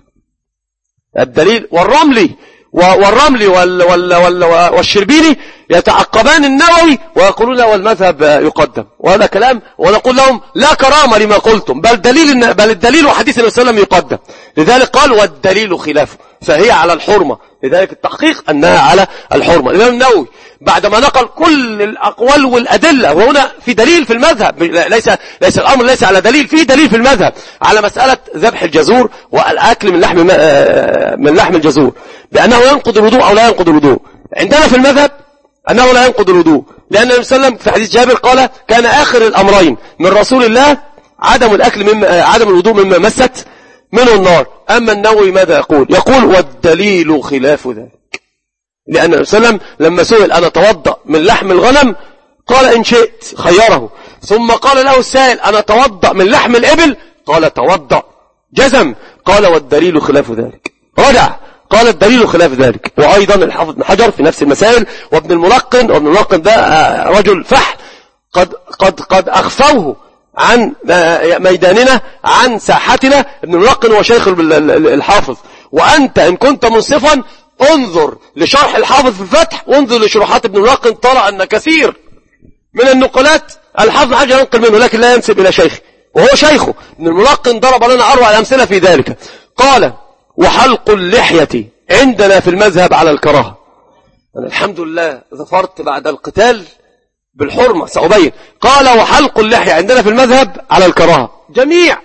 الدليل والرملي والرملي وال وال وال والشربيني يتعقبان النووي ويقولون له والمذهب يقدم، وهذا كلام، ونقول لهم لا كرامة لما قلتم، بل دليل بل الدليل وحديث النبي صلى الله عليه وسلم يقدم. لذلك قال والدليل خلافه، فهي على الحرمة، لذلك التحقيق أنها على الحرمة. الإمام النووي بعدما نقل كل الأقوال والأدلة، وهنا في دليل في المذهب، ليس ليس الأمر ليس على دليل، في دليل في المذهب على مسألة ذبح الجزور والأكل من لحم من لحم الجزور بأنه ينقض الوضوء أو لا ينقض الوضوء. عندنا في المذهب أنه لا ينقض الوضوء، لأن النبي صلى الله عليه وسلم في حديث جابر قال كان آخر الأمرين من رسول الله عدم الأكل مما عدم الوضوء مما مست منه النار. أما النووي ماذا يقول؟ يقول والدليل خلاف ذلك، لأن النبي صلى الله عليه وسلم لما سئل أنا أتوضأ من لحم الغنم قال إن شئت، خيره. ثم قال له السائل أنا أتوضأ من لحم الإبل، قال توضأ، جزم. قال والدليل خلاف ذلك، رجع قال الدليل خلاف ذلك. وأيضا الحافظ بن حجر في نفس المسائل، وابن الملقن، وابن الملقن ده رجل فحل، قد, قد, قد أخفوه عن ميداننا، عن ساحتنا. ابن الملقن هو شيخ الحافظ، وأنت إن كنت منصفا انظر لشرح الحافظ في الفتح وانظر لشروحات ابن الملقن، طلع أن كثير من النقلات الحافظ حاجة ينقل منه لكن لا ينسب إلى شيخه وهو شيخه. ابن الملقن ضرب لنا أروع الأمثلة في ذلك. قال: وحلق اللحية عندنا في المذهب على الكراهة. أنا الحمد لله ظفرت بعد القتال بالحرمة، سأبين. قال: وحلق اللحية عندنا في المذهب على الكراهة. جميع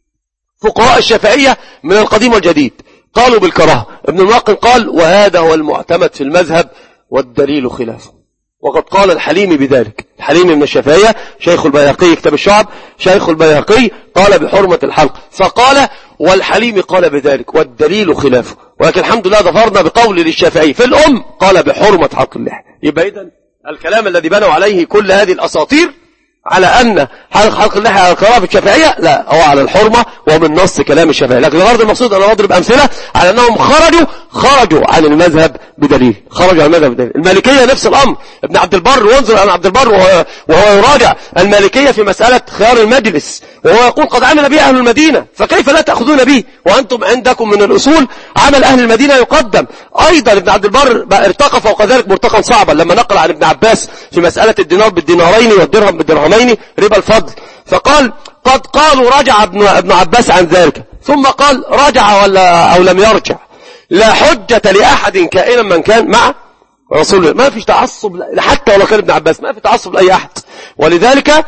فقهاء الشافعية من القديم والجديد قالوا بالكراهة. ابن الملقن قال: وهذا هو المعتمد في المذهب والدليل خلافه. وقد قال الحليمي بذلك. الحليمي من الشافعية، شيخ البيهقي كتاب الشعب، شيخ البيهقي قال بحرمة الحلق، فقال: والحليمي قال بذلك والدليل خلافه. ولكن الحمد لله ظفرنا بقول للشافعي في الأم قال بحرمة حلق اللحية. يبقى إذن الكلام الذي بنوا عليه كل هذه الأساطير على أن حلق حلق اللحية على الكراهة في الشافعية، لا، هو على الحرمة ومن نص كلام الشافعي. لكن الغرض المقصود أنا أضرب أمثلة على أنهم خرجوا خرجوا عن المذهب بدليل، خرجوا عن المذهب بدليل. المالكية نفس الأمر. ابن عبد البر، وانظر أن عبد البر وهو, وهو يراجع المالكية في مسألة خيار المجلس، وهو يقول: قد عمل به أهل المدينة فكيف لا تأخذون به وأنتم عندكم من الأصول عمل أهل المدينة يقدم. أيضا ابن عبد البر ارتقى فوق ذلك مرتقا صعبا لما نقل عن ابن عباس في مسألة الدينار بالدينارين والدرهم بالدرهمين ربا الفضل، فقال: قد قالوا رجع ابن عباس عن ذلك، ثم قال: رجع ولا أو لم يرجع، لا حجة لأحد كائنا من كان مع رسول الله. ما فيش تعصب حتى ولو كان ابن عباس، ما في تعصب لأي أحد. ولذلك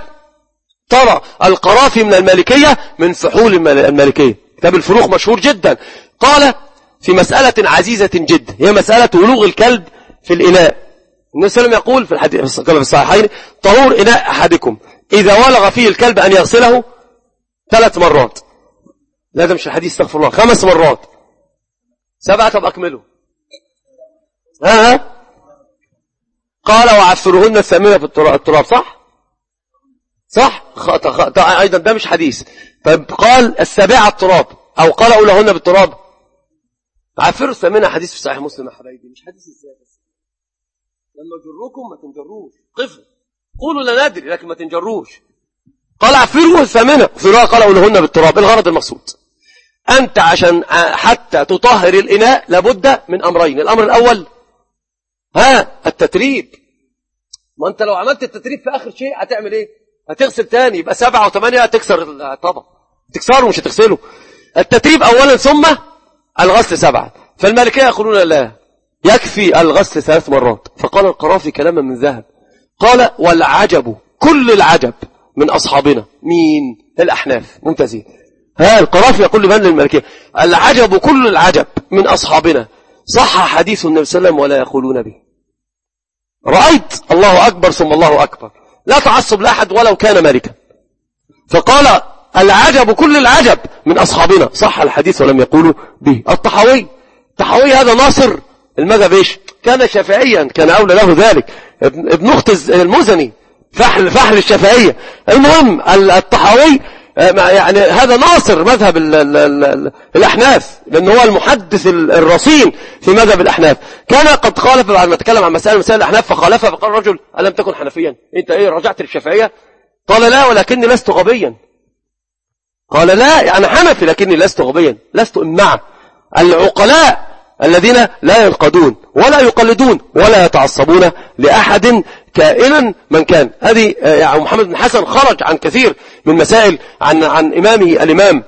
ترى القرافي من المالكية من فحول المالكية، كتاب الفروق مشهور جدا. قال في مسألة عزيزة جدا، هي مسألة ولوغ الكلب في الإناء. النبي صلى الله عليه وسلم يقول في الحديث في الصحيحين: طهور إناء أحدكم إذا ولغ فيه الكلب أن يغسله ثلاث مرات. لا، ده مش الحديث، استغفر الله، خمس مرات. سبعة. طب أكمله. ها ها قال: وعفرهن الثامنة في التراب. صح صح خط... خط... أيضا ده مش حديث. طيب قال: السابعة التراب، أو قال: أولهن بالتراب. عفروا الثامنة حديث في صحيح مسلم يا حبايبي، مش حديث ازاي بس. لما جروكم ما تنجروش، قفوا قولوا لا ندري لكن ما تنجروش. قال: عفروا الثامنة، في رواية قال: أولهن بالتراب. الغرض المقصود أنت عشان حتى تطهر الإناء لابد من أمرين. الأمر الأول ها التتريب. ما أنت لو عملت التتريب في آخر شيء هتعمل إيه؟ هتغسل تاني، يبقى سبعة وثمانية هتكسر الطبق، تكسره مش هتغسله. التتريب أولا ثم الغسل سبعة. فالمالكية يقولون لا، يكفي الغسل ثلاث مرات. فقال القرافي كلاما من ذهب، قال: والعجب كل العجب من أصحابنا. مين؟ الأحناف. ممتازين. ها القرافي يقول لمن للمالكية: العجب كل العجب من أصحابنا صح حديث النبي صلى الله عليه وسلم ولا يقولون به. رأيت الله أكبر ثم الله أكبر، لا تعصب لأحد ولو كان مالكا. فقال: العجب كل العجب من أصحابنا صح الحديث ولم يقولوا به. الطحاوي الطحاوي هذا ناصر المذهب، ايش كان شافعيا، كان أولى له ذلك، ابن أخت المزني فحل فحل الشافعية. المهم الطحاوي يعني هذا ناصر مذهب ال ال ال الأحناف، لأن هو المحدث الرصين في مذهب الأحناف. كان قد خالف بعد ما تكلم عن مسائل مسائل الأحناف فخالف، فقال رجل: ألم تكن حنفيا؟ أنت إيه رجعت للشافعية؟ قال: لا، ولكني لست غبيا. قال: لا، أنا حنفي لكني لست غبيا، لست إمعة. العقلاء الذين لا ينقدون ولا يقلدون ولا يتعصبون لأحد كائنا من كان. هذه يعني محمد بن حسن خرج عن كثير من مسائل عن عن إمامه الإمام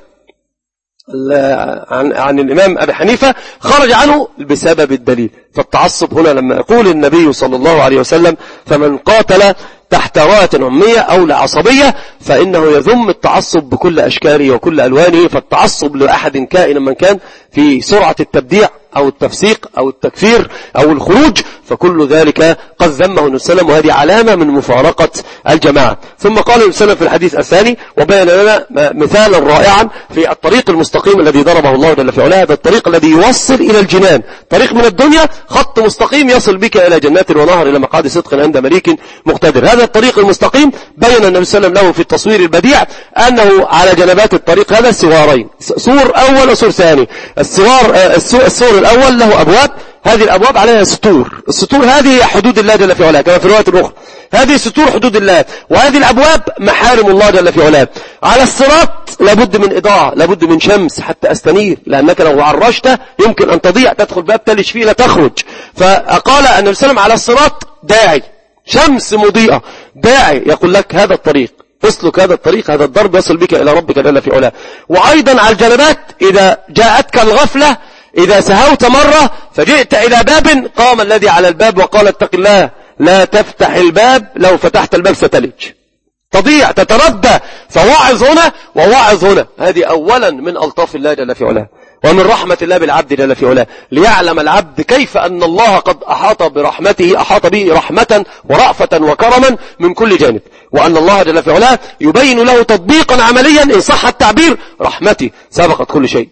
عن عن الإمام أبي حنيفة، خرج عنه بسبب الدليل. فالتعصب هنا لما يقول النبي صلى الله عليه وسلم: فمن قاتل تحت راية أمية أو لعصبية فإنه يذم التعصب بكل أشكاله وكل ألوانه. فالتعصب لأحد كائنا من كان في سرعة التبديع أو التفسيق أو التكفير أو الخروج، فكل ذلك قد ذمه النبي صلى الله عليه وسلم، وهذه علامة من مفارقة الجماعة. ثم قال النبي صلى الله عليه وسلم في الحديث الثاني وبين لنا مثالا رائعا في الطريق المستقيم الذي ضربه الله جل في علاه، هذا الطريق الذي يوصل إلى الجنان، طريق من الدنيا خط مستقيم يصل بك إلى جنات ونهر إلى مقعد صدق عند مليك مقتدر. هذا الطريق المستقيم بين النبي صلى الله عليه وسلم له في التصوير البديع أنه على جنبات الطريق هذا سوارين، سور أول وسور ثاني. السوار السور الأول له أبواب هذه الأبواب عليها سطور، السطور هذه هي حدود الله جل في علاه كما في الرواية الأخرى، هذه سطور حدود الله، وهذه الأبواب محارم الله جل في علاه. على الصراط لابد من إضاءة، لابد من شمس حتى أستنير، لأنك لو عرشت يمكن أن تضيع، تدخل باب تلج فيه لا تخرج. فقال النبي صلى الله عليه وسلم على الصراط داعي، شمس مضيئة، داعي يقول لك هذا الطريق، اسلك هذا الطريق، هذا الضرب يصل بك إلى ربك جل في علاه. وأيضا على الجنبات إذا جاءتك الغفلة، إذا سهوت مرة فجئت إلى باب، قام الذي على الباب وقال اتق الله لا تفتح الباب، لو فتحت الباب ستلج، تضيع، تتردى. فواعظ هنا وواعظ هنا، هذه أولا من ألطاف الله جل في علاه ومن رحمة الله بالعبد جل في علاه، ليعلم العبد كيف أن الله قد أحاط برحمته، أحاط به رحمة ورأفة وكرما من كل جانب، وأن الله جل في علاه يبين له تطبيقا عمليا إن صح التعبير، رحمتي سبقت كل شيء،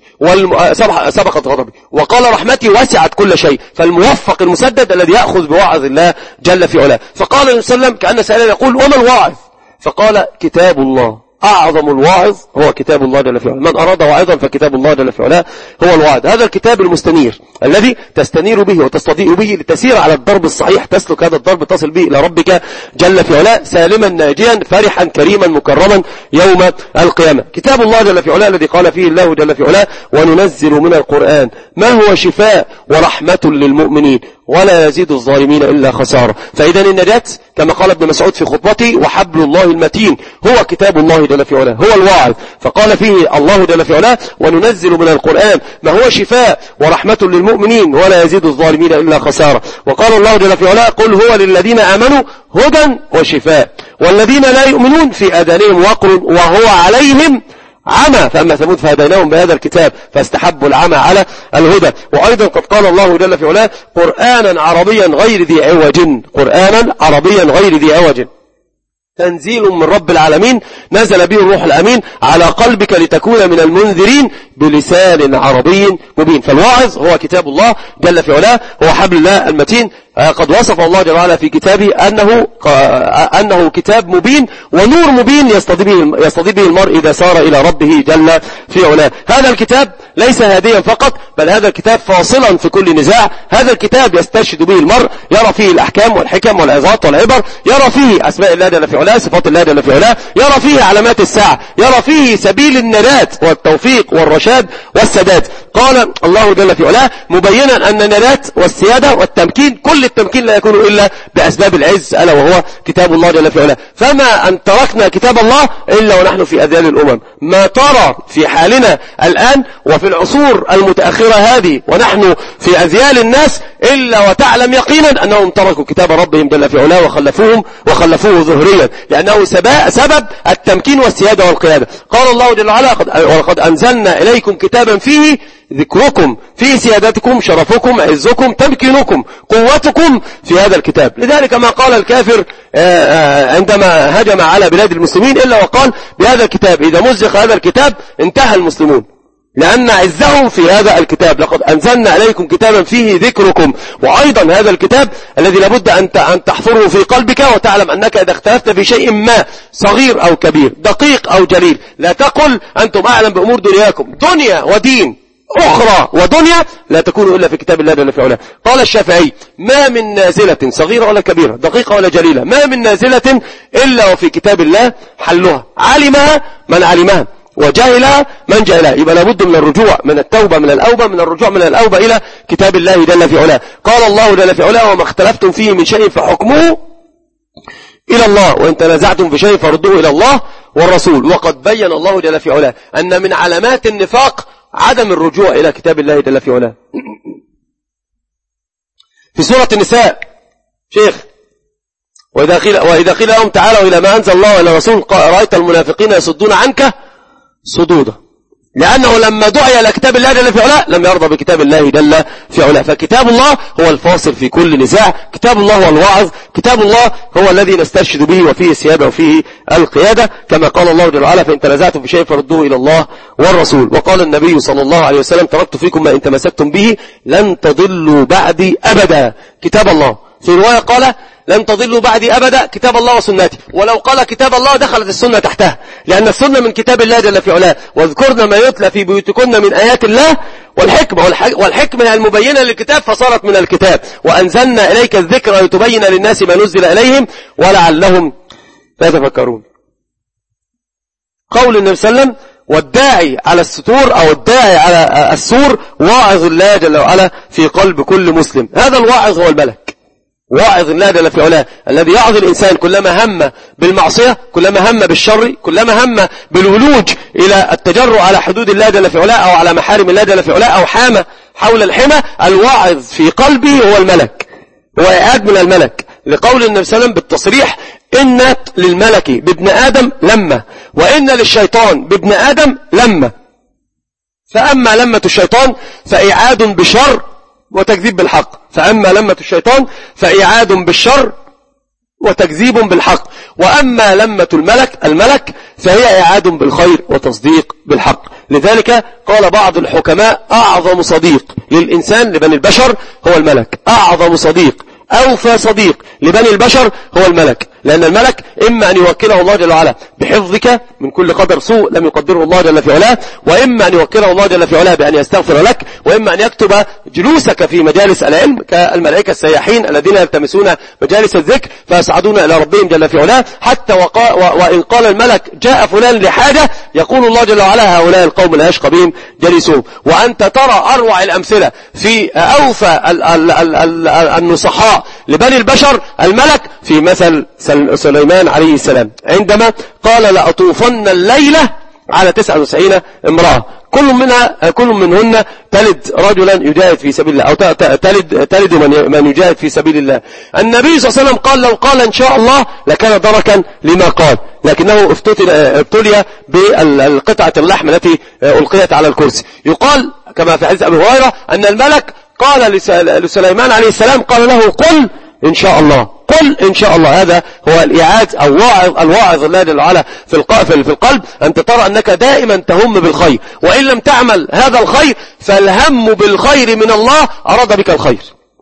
سبقت غضبي، وقال رحمتي وسعت كل شيء. فالموفق المسدد الذي يأخذ بوعظ الله جل في علاه. فقال النبي صلى الله عليه وسلم كأن سائلا يقول وما الواعظ؟ فقال كتاب الله، أعظم الواعظ هو كتاب الله جل في علاه، من أراد واعظا فكتاب الله جل في علاه هو الواعظ. هذا الكتاب المستنير الذي تستنير به وتستضيء به لتسير على الضرب الصحيح، تسلك هذا الضرب تصل به إلى ربك جل في علاه سالما ناجيا فرحا كريما مكرما يوم القيامة. كتاب الله جل في علاه الذي قال فيه الله جل في علاه وننزل من القرآن ما هو شفاء ورحمة للمؤمنين ولا يزيد الظالمين إلا خسارة. فإذا النجاة كما قال ابن مسعود في خطبته وحبل الله المتين هو كتاب الله جل في علاه، هو الواعظ. فقال فيه الله جل في علاه وننزل من القرآن ما هو شفاء ورحمة للمؤمنين ولا يزيد الظالمين إلا خسارة. وقال الله جل في علاه قل هو للذين آمنوا هدى وشفاء والذين لا يؤمنون في آذانهم وقر وهو عليهم عمى فأما ثمود فهديناهم بهذا الكتاب فاستحبوا العمى على الهدى. وأيضا قد قال الله جل في علاه قرآنا عربيا غير ذي عوج، قرآنا عربيا غير ذي عوج تنزيل من رب العالمين نزل به الروح الأمين على قلبك لتكون من المنذرين بلسان عربي مبين. فالواعظ هو كتاب الله جل في علاه، هو حبل الله المتين. قد وصف الله جل وعلا في كتابه أنه, أنه كتاب مبين ونور مبين يستضي به المرء إذا سار إلى ربه جل في علاه. هذا الكتاب ليس هاديا فقط، بل هذا الكتاب فاصلا في كل نزاع. هذا الكتاب يستشهد به المرء، يرى فيه الأحكام والحكم والعظات والعبر، يرى فيه أسماء الله جل في علاه، صفات الله جل في علاه، يرى فيه علامات الساعة، يرى فيه سبيل النجاة والتوفيق والرشاد والسداد. قال الله جل في علاه مبينا أن النجاة والسيادة والتمكين، كل التمكين لا يكون إلا بأسباب العز ألا وهو كتاب الله جل في علاه. فما أن تركنا كتاب الله إلا ونحن في أذيال الأمم. ما ترى في حالنا الآن وفي العصور المتأخرة هذه ونحن في أذيال الناس إلا وتعلم يقينا أنهم تركوا كتاب ربهم جل في علاه وخلفوهم وخلفوه ظهريا، لأنه سبب التمكين والسيادة والقيادة. قال الله جل وعلا ولقد أنزلنا إليكم كتابا فيه ذكركم، فيه سيادتكم، شرفكم، عزكم، تمكينكم، قوتكم في هذا الكتاب. لذلك ما قال الكافر عندما هجم على بلاد المسلمين إلا وقال بهذا الكتاب إذا مزق هذا الكتاب انتهى المسلمون، لأن عزهم في هذا الكتاب. لقد أنزلنا عليكم كتابا فيه ذكركم. وأيضا هذا الكتاب الذي لابد أن تحفره في قلبك وتعلم أنك إذا اختلفت في شيء ما صغير أو كبير دقيق أو جليل لا تقل أنتم أعلم بأمور دنياكم، دنيا ودين أخرى ودنيا لا تكون إلا في كتاب الله جل في علاه. قال الشافعي ما من نازلة صغيرة ولا كبيرة دقيقة ولا جليلة ما من نازلة إلا وفي كتاب الله حلها، علمها من علمها وجاهلها من جاهلها. يبقى لابد من الرجوع من التوبة من الأوبة من الرجوع من الأوبة إلى كتاب الله جل في علاه. قال الله جل في علاه وما اختلفتم فيه من شيء فحكمه إلى الله وإن تنازعتم في شيء فردوه إلى الله والرسول. وقد بين الله جل في علاه أن من علامات النفاق عدم الرجوع إلى كتاب الله جل في علاه. في سورة النساء شيخ وإذا قيل وإذا قيل لهم تعالوا إلى ما أنزل الله وإلى الرسول رأيت المنافقين يصدون عنك صدودا، لأنه لما دعي إلى كتاب الله جل في علاه لم يرضى بكتاب الله جل في علاه. فكتاب الله هو الفاصل في كل نزاع، كتاب الله هو الواعظ، كتاب الله هو الذي نسترشد به وفيه السيادة وفيه القيادة، كما قال الله جل وعلا فإن تنازعتم في شيء فردوه إلى الله والرسول. وقال النبي صلى الله عليه وسلم تركت فيكم ما إن تمسكتم به لن تضلوا بعدي أبدا، كتاب الله. في رواية قال لن تضلوا بعدي أبدا كتاب الله وسنتي، ولو قال كتاب الله دخلت السنة تحتها، لأن السنة من كتاب الله جل في علاه. واذكرن ما يتلى في بيوتكن من آيات الله والحكمة والحكمة المبينة للكتاب فصارت من الكتاب، وأنزلنا إليك الذكر لتبين للناس ما نزل إليهم ولعلهم يتفكرون. قول النبي صلى الله عليه وسلم والداعي على الستور أو الداعي على السور واعظ الله جل وعلا في قلب كل مسلم. هذا الواعظ هو الملك، واعظ الله جل في علاه الذي يعظ الإنسان كلما هم بالمعصية، كلما هم بالشر، كلما هم بالولوج إلى التجرؤ على حدود الله جل في علاه أو على محارم الله جل في علاه أو حامى حول الحمى. الواعظ في قلبه هو الملك، هو إعاد من الملك، لقول النبي صلى الله عليه وسلم بالتصريح إن للملك بابن آدم لمة وإن للشيطان بابن آدم لمة، فأما لمة الشيطان فإعاد بشر وتكذيب بالحق، فأما لمة الشيطان فإعاد بالشر وتكذيب بالحق، وأما لمة الملك الملك فهي إعاد بالخير وتصديق بالحق. لذلك قال بعض الحكماء أعظم صديق للإنسان لبني البشر هو الملك، أعظم صديق أوفى صديق لبني البشر هو الملك، لأن الملك إما أن يوكله الله جل وعلا بحفظك من كل قدر سوء لم يقدره الله جل في علاه، وإما أن يوكله الله جل في علاه بأن يستغفر لك، وإما أن يكتب جلوسك في مجالس العلم كالملائكة السياحين الذين يلتمسون مجالس الذكر فيصعدون إلى ربهم جل في علاه، حتى وقا وإن قال الملك جاء فلان لحاجة يقول الله جل وعلا هؤلاء القوم لا يشقى بهم جلسوهم. وأنت ترى أروع الأمثلة في أوفى النصحاء لبني البشر الملك في مثل سليمان عليه السلام عندما قال لأطوفن الليلة على تسعة وتسعين امرأة كل منها كل منهن تلد رجلا يجاهد في سبيل الله أو تلد تلد من من يجاهد في سبيل الله. النبي صلى الله عليه وسلم قال لو قال إن شاء الله لكان دركا لما قال، لكنه ابتلي بالقطعة اللحم التي ألقيت على الكرسي. يقال كما في حديث أبي هريرة أن الملك قال لسليمان عليه السلام قال له قل إن شاء الله، قل إن شاء الله. هذا هو الإعاد أو واعظ الواعظ الله جل وعلا في في القلب، أنت ترى أنك دائما تهم بالخير، وإن لم تعمل هذا الخير فالهم بالخير من الله أراد بك الخير.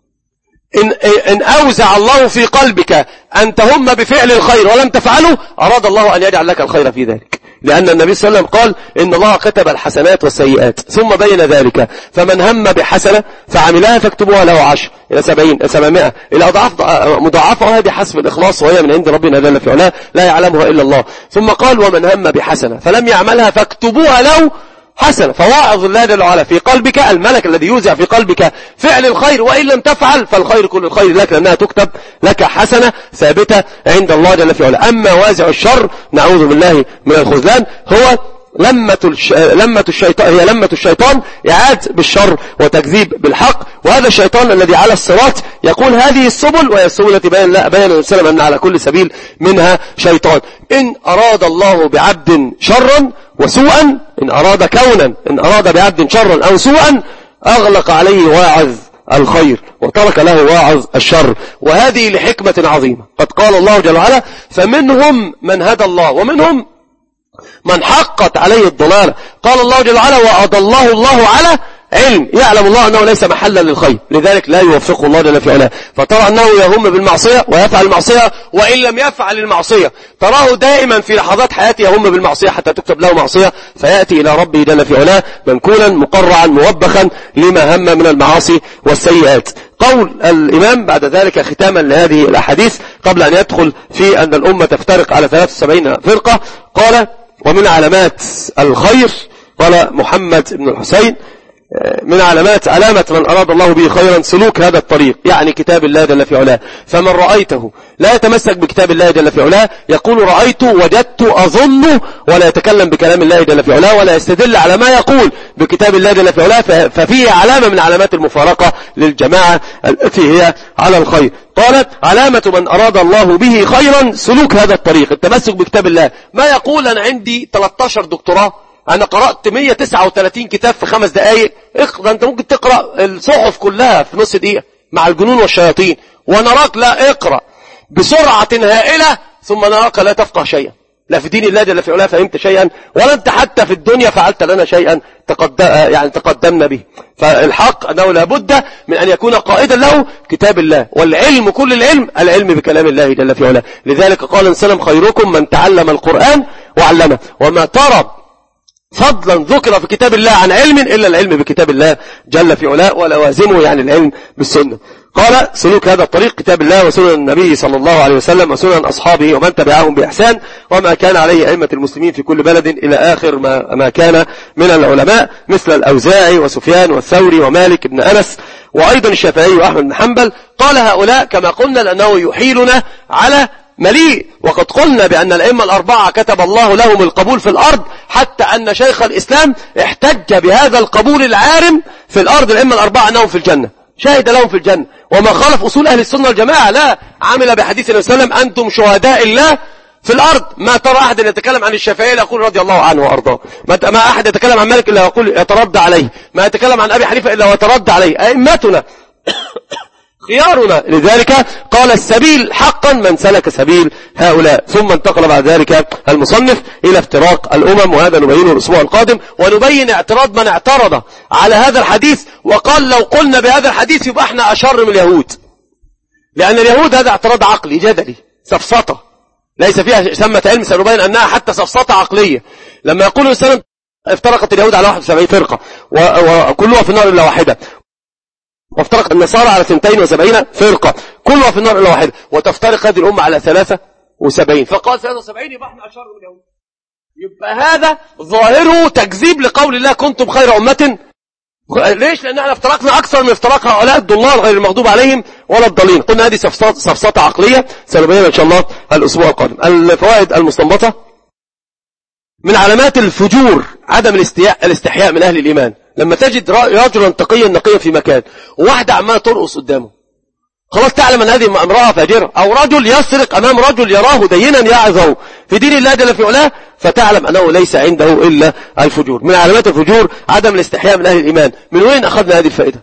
إن, إن أوزع الله في قلبك أن تهم بفعل الخير ولم تفعله أراد الله أن يجعل لك الخير في ذلك، لأن النبي صلى الله عليه وسلم قال إن الله كتب الحسنات والسيئات ثم بين ذلك، فمن هم بحسنة فعملها فاكتبوها له عشر إلى سبعين سبعمائة إلى أضعاف مضاعفة، وهذه حسب الإخلاص وهي من عند ربنا جل في علاه لا يعلمها إلا الله. ثم قال ومن هم بحسنة فلم يعملها فاكتبوها له حسنة. فواعظ الله جل وعلا في قلبك الملك الذي يوزع في قلبك فعل الخير، وإن لم تفعل فالخير كل الخير لك لأنها تكتب لك حسنة ثابتة عند الله جل في علاه. أما وازع الشر نعوذ بالله من الخذلان هو لمة الش... لمة الشيطان، هي لمة الشيطان إعاد بالشر وتكذيب بالحق. وهذا الشيطان الذي على الصراط يقول هذه السبل، وهي السبل التي بين الله بين السلام أن على كل سبيل منها شيطان. إن أراد الله بعبد شرا وسوءا، إن أراد كونا إن أراد بعبد شرا أو سوءا أغلق عليه واعظ الخير وترك له واعظ الشر، وهذه لحكمة عظيمة. قد قال الله جل وعلا فمنهم من هدى الله ومنهم من حقت عليه الضلالة. قال الله جل وعلا وأضله الله على علم، يعلم الله أنه ليس محلا للخير، لذلك لا يوفقه الله جل في علاه. فترى أنه يهم بالمعصية ويفعل المعصية، وإن لم يفعل المعصية تراه دائما في لحظات حياته يهم بالمعصية حتى تكتب له معصية، فيأتي إلى ربه جل في علاه منكولا مقرعا موبخا لما هم من المعاصي والسيئات. قول الإمام بعد ذلك ختاما لهذه الأحاديث قبل أن يدخل في أن الأمة تفترق على ثلاث وسبعين فرقة، قال ومن علامات الخير، قال محمد بن الحسين من علامات علامة من أراد الله به خيرا سلوك هذا الطريق، يعني كتاب الله جل في علاه. فمن رأيته لا يتمسك بكتاب الله جل في علاه يقول رأيت وجدت أظن، ولا يتكلم بكلام الله جل في علاه ولا يستدل على ما يقول بكتاب الله جل في علاه، ففيه علامة من علامات المفارقة للجماعة التي هي على الخير. قالت علامة من أراد الله به خيرا سلوك هذا الطريق، التمسك بكتاب الله. ما يقول أنا عندي ثلاثة عشر دكتوراه، أنا قرأت مئة وتسعة وثلاثين كتاب في خمس دقائق، اقرأ أنت ممكن تقرأ الصحف كلها في نص دقيقة مع الجنون والشياطين، ونراك لا اقرأ بسرعة هائلة ثم نراك لا تفقه شيئا، لا في دين الله جل في علاه فهمت شيئا، ولا أنت حتى في الدنيا فعلت لنا شيئا تقدم يعني تقدمنا به. فالحق أنه لابد من أن يكون قائدا له كتاب الله، والعلم كل العلم العلم بكلام الله جل في علاه. لذلك قال سلم خيركم من تعلم القرآن وعلمه. وما ترى فضلا ذكر في كتاب الله عن علم إلا العلم بكتاب الله جل في علاه ولوازمه يعني العلم بالسنة. قال سلوك هذا الطريق كتاب الله وسنن النبي صلى الله عليه وسلم وسنن أصحابه ومن تبعهم بإحسان وما كان عليه أئمة المسلمين في كل بلد إلى آخر ما, ما كان من العلماء مثل الأوزاعي وسفيان والثوري ومالك بن أنس وأيضا الشافعي وأحمد بن حنبل. قال هؤلاء كما قلنا لأنه يحيلنا على مليء، وقد قلنا بأن الأئمة الأربعة كتب الله لهم القبول في الأرض، حتى أن شيخ الإسلام احتج بهذا القبول العارم في الأرض الأئمة الأربعة أنهم في الجنة، شاهد لهم في الجنة، وما خالف أصول أهل السنة والجماعة، لا عمل بحديث النبي صلى الله عليه وسلم أنتم شهداء الله في الأرض. ما ترى أحد يتكلم عن الشافعي إلا يقول رضي الله عنه وأرضاه، ما أحد يتكلم عن مالك إلا يقول يتردى عليه، ما يتكلم عن أبي حنيفة إلا يتردى عليه. أئمتنا خيارنا، لذلك قال السبيل حقا من سلك سبيل هؤلاء. ثم انتقل بعد ذلك المصنف إلى افتراق الأمم، وهذا نبينه الأسبوع القادم، ونبين اعتراض من اعترض على هذا الحديث وقال لو قلنا بهذا الحديث يبقى احنا أشر من اليهود، لأن اليهود هذا اعتراض عقلي جدلي سفسطة ليس فيها ثمة علم، سنبين أنها حتى سفسطة عقلية. لما يقول الإنسان افترقت اليهود على واحد وسبعين فرقة وكلها في النار إلا واحدة، وافترق النصارى على اثنتين وسبعين فرقة كلها في النار إلا واحدة، وتفترق هذه الأمة على ثلاثة وسبعين، فقال ثلاثة وسبعين يبقى احنا أشر من اليهود. يبقى هذا ظاهره تكذيب لقول الله كنتم خير أمة. ليش؟ لأن احنا افترقنا أكثر من افتراق هؤلاء الضلال غير المغضوب عليهم ولا الضالين. قلنا هذه سفسطة عقلية سنبينها إن شاء الله الأسبوع القادم. الفوائد المستنبطة: من علامات الفجور عدم الاستحياء من أهل الإيمان. لما تجد رجلا تقيا نقيا في مكان وواحدة عمالة ترقص قدامه، خلاص تعلم أن هذه امرأة فاجرة. أو رجل يسرق أمام رجل يراه دينا يعظه في دين الله جل في علاه، فتعلم أنه ليس عنده إلا الفجور. من علامات الفجور عدم الاستحياء من أهل الإيمان. من وين أخذنا هذه الفائدة؟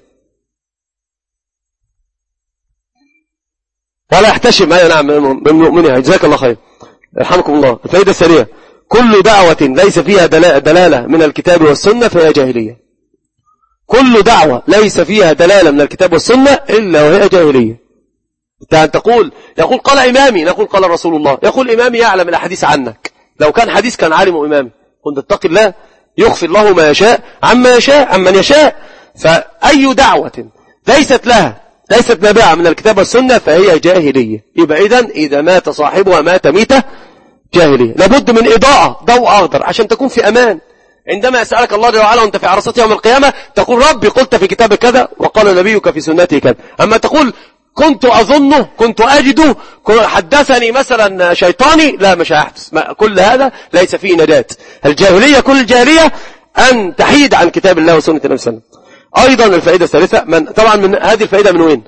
ولا يحتشم. أي نعم من مؤمنها، جزاك الله خير، يرحمكم الله. الفائدة الثانية: كل دعوة ليس فيها دلالة من الكتاب والسنة فهي جاهلية. كل دعوة ليس فيها دلالة من الكتاب والسنة إلا وهي جاهلية. تقول يقول قال إمامي، نقول قال رسول الله. يقول إمامي يعلم الحديث عنك، لو كان حديث كان عالم إمامي. قلت اتق الله، يخفي الله ما يشاء عما يشاء عمن يشاء. فأي دعوة ليست لها ليست نابعة من الكتاب والسنة فهي جاهلية. يبقى إذن إذا مات صاحبها مات ميتة جاهلية. لابد من إضاءة، ضوء أخضر عشان تكون في أمان. عندما يسألك الله جل وعلا وانت في عرصات يوم القيامة تقول ربي قلت في كتابك كذا وقال نبيك في سنته كذا. أما تقول كنت أظنه كنت أجده حدثني مثلا شيطاني، لا مش هيحدث. كل هذا ليس فيه نجاة. الجاهلية كل الجاهلية أن تحيد عن كتاب الله وسنة النبي صلى الله عليه وسلم. أيضا الفائدة الثالثة، من طبعا من هذه الفائدة من وين؟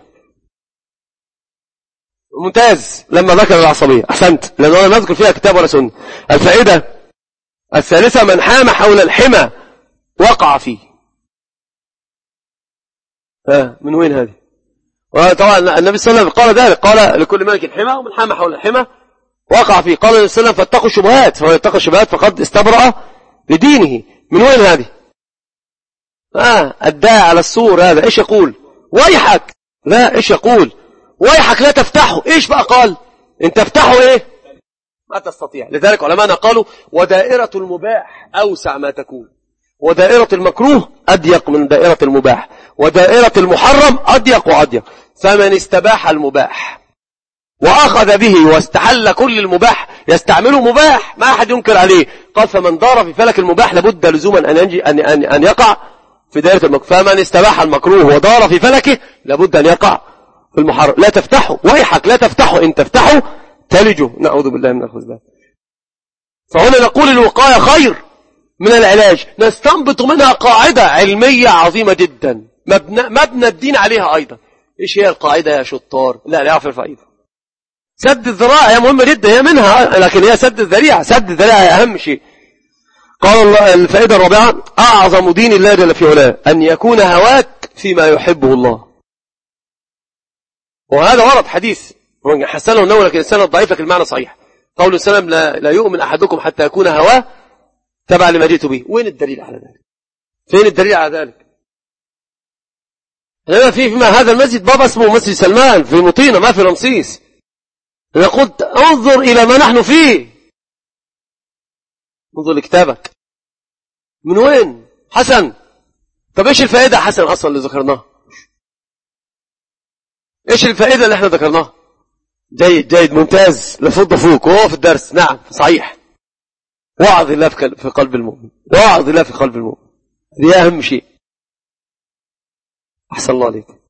ممتاز، لما ذكر العصبية أحسنت، لأنه لم نذكر فيها كتاب ولا سنة. الفائدة الثالثة: من حام حول الحمى وقع فيه. ها من وين هذه؟ وطبعا النبي صلى الله عليه وسلم قال ذلك، قال لكل ملك حمى ومن حام حول الحمى وقع فيه. قال النبي صلى الله عليه وسلم فاتقوا الشبهات، فمن يتقى الشبهات فقد استبرأ لدينه. من وين هذه؟ ها الداعي على السور هذا ايش يقول؟ ويحك، لا ايش يقول؟ ويحك لا تفتحه. ايش بقى قال؟ ان تفتحه ايه؟ ما تستطيع. لذلك علماءنا قالوا ودائرة المباح أوسع ما تكون، ودائرة المكروه أضيق من دائرة المباح، ودائرة المحرم أضيق وأضيق. فمن استباح المباح وأخذ به واستحل كل المباح يستعمله مباح، ما أحد ينكر عليه. قال فمن دار في فلك المباح لابد لزوما أن, ينجي أن, أن, أن يقع في دائرة المكروه. فمن استباح المكروه ودار في فلكه لابد أن يقع في المحرم. لا تفتحه، ويحك لا تفتحه، إن تفتحه تلجه، نعوذ بالله من الخذلان. فهنا نقول الوقاية خير من العلاج. نستنبط منها قاعدة علمية عظيمة جدا مبنى, مبنى الدين عليها أيضا. إيش هي القاعدة يا شطار؟ لا لا يعرف الفائدة. سد الذراع هي مهمة جدا، هي منها، لكن هي سد الذريعة. سد الذريعة هي أهم شيء. قال الله الفائدة الرابعة: أعظم دين الله جل في علاه أن يكون هواك فيما يحبه الله. وهذا ورد حديث حسنه النووي لكن السنة ضعيف لكن المعنى صحيح. قول السلام لا, لا يؤمن أحدكم حتى يكون هواه تبع لما جئت به. وين الدليل على ذلك؟ فين الدليل على ذلك؟ هنا في فيما هذا المسجد بابا اسمه مسجد سلمان في مطينة، ما في رمسيس. أنا قلت انظر إلى ما نحن فيه، انظر لكتابك. من وين حسن؟ طب ايش الفائدة حسن اصلا اللي ذكرناها؟ ايش الفائدة اللي احنا ذكرناها؟ جيد جيد ممتاز، لفض فوق وهو في الدرس. نعم صحيح، وعظ الله في قلب المؤمن، وعظ الله في قلب المؤمن، هذه اهم شيء. احسن الله عليك.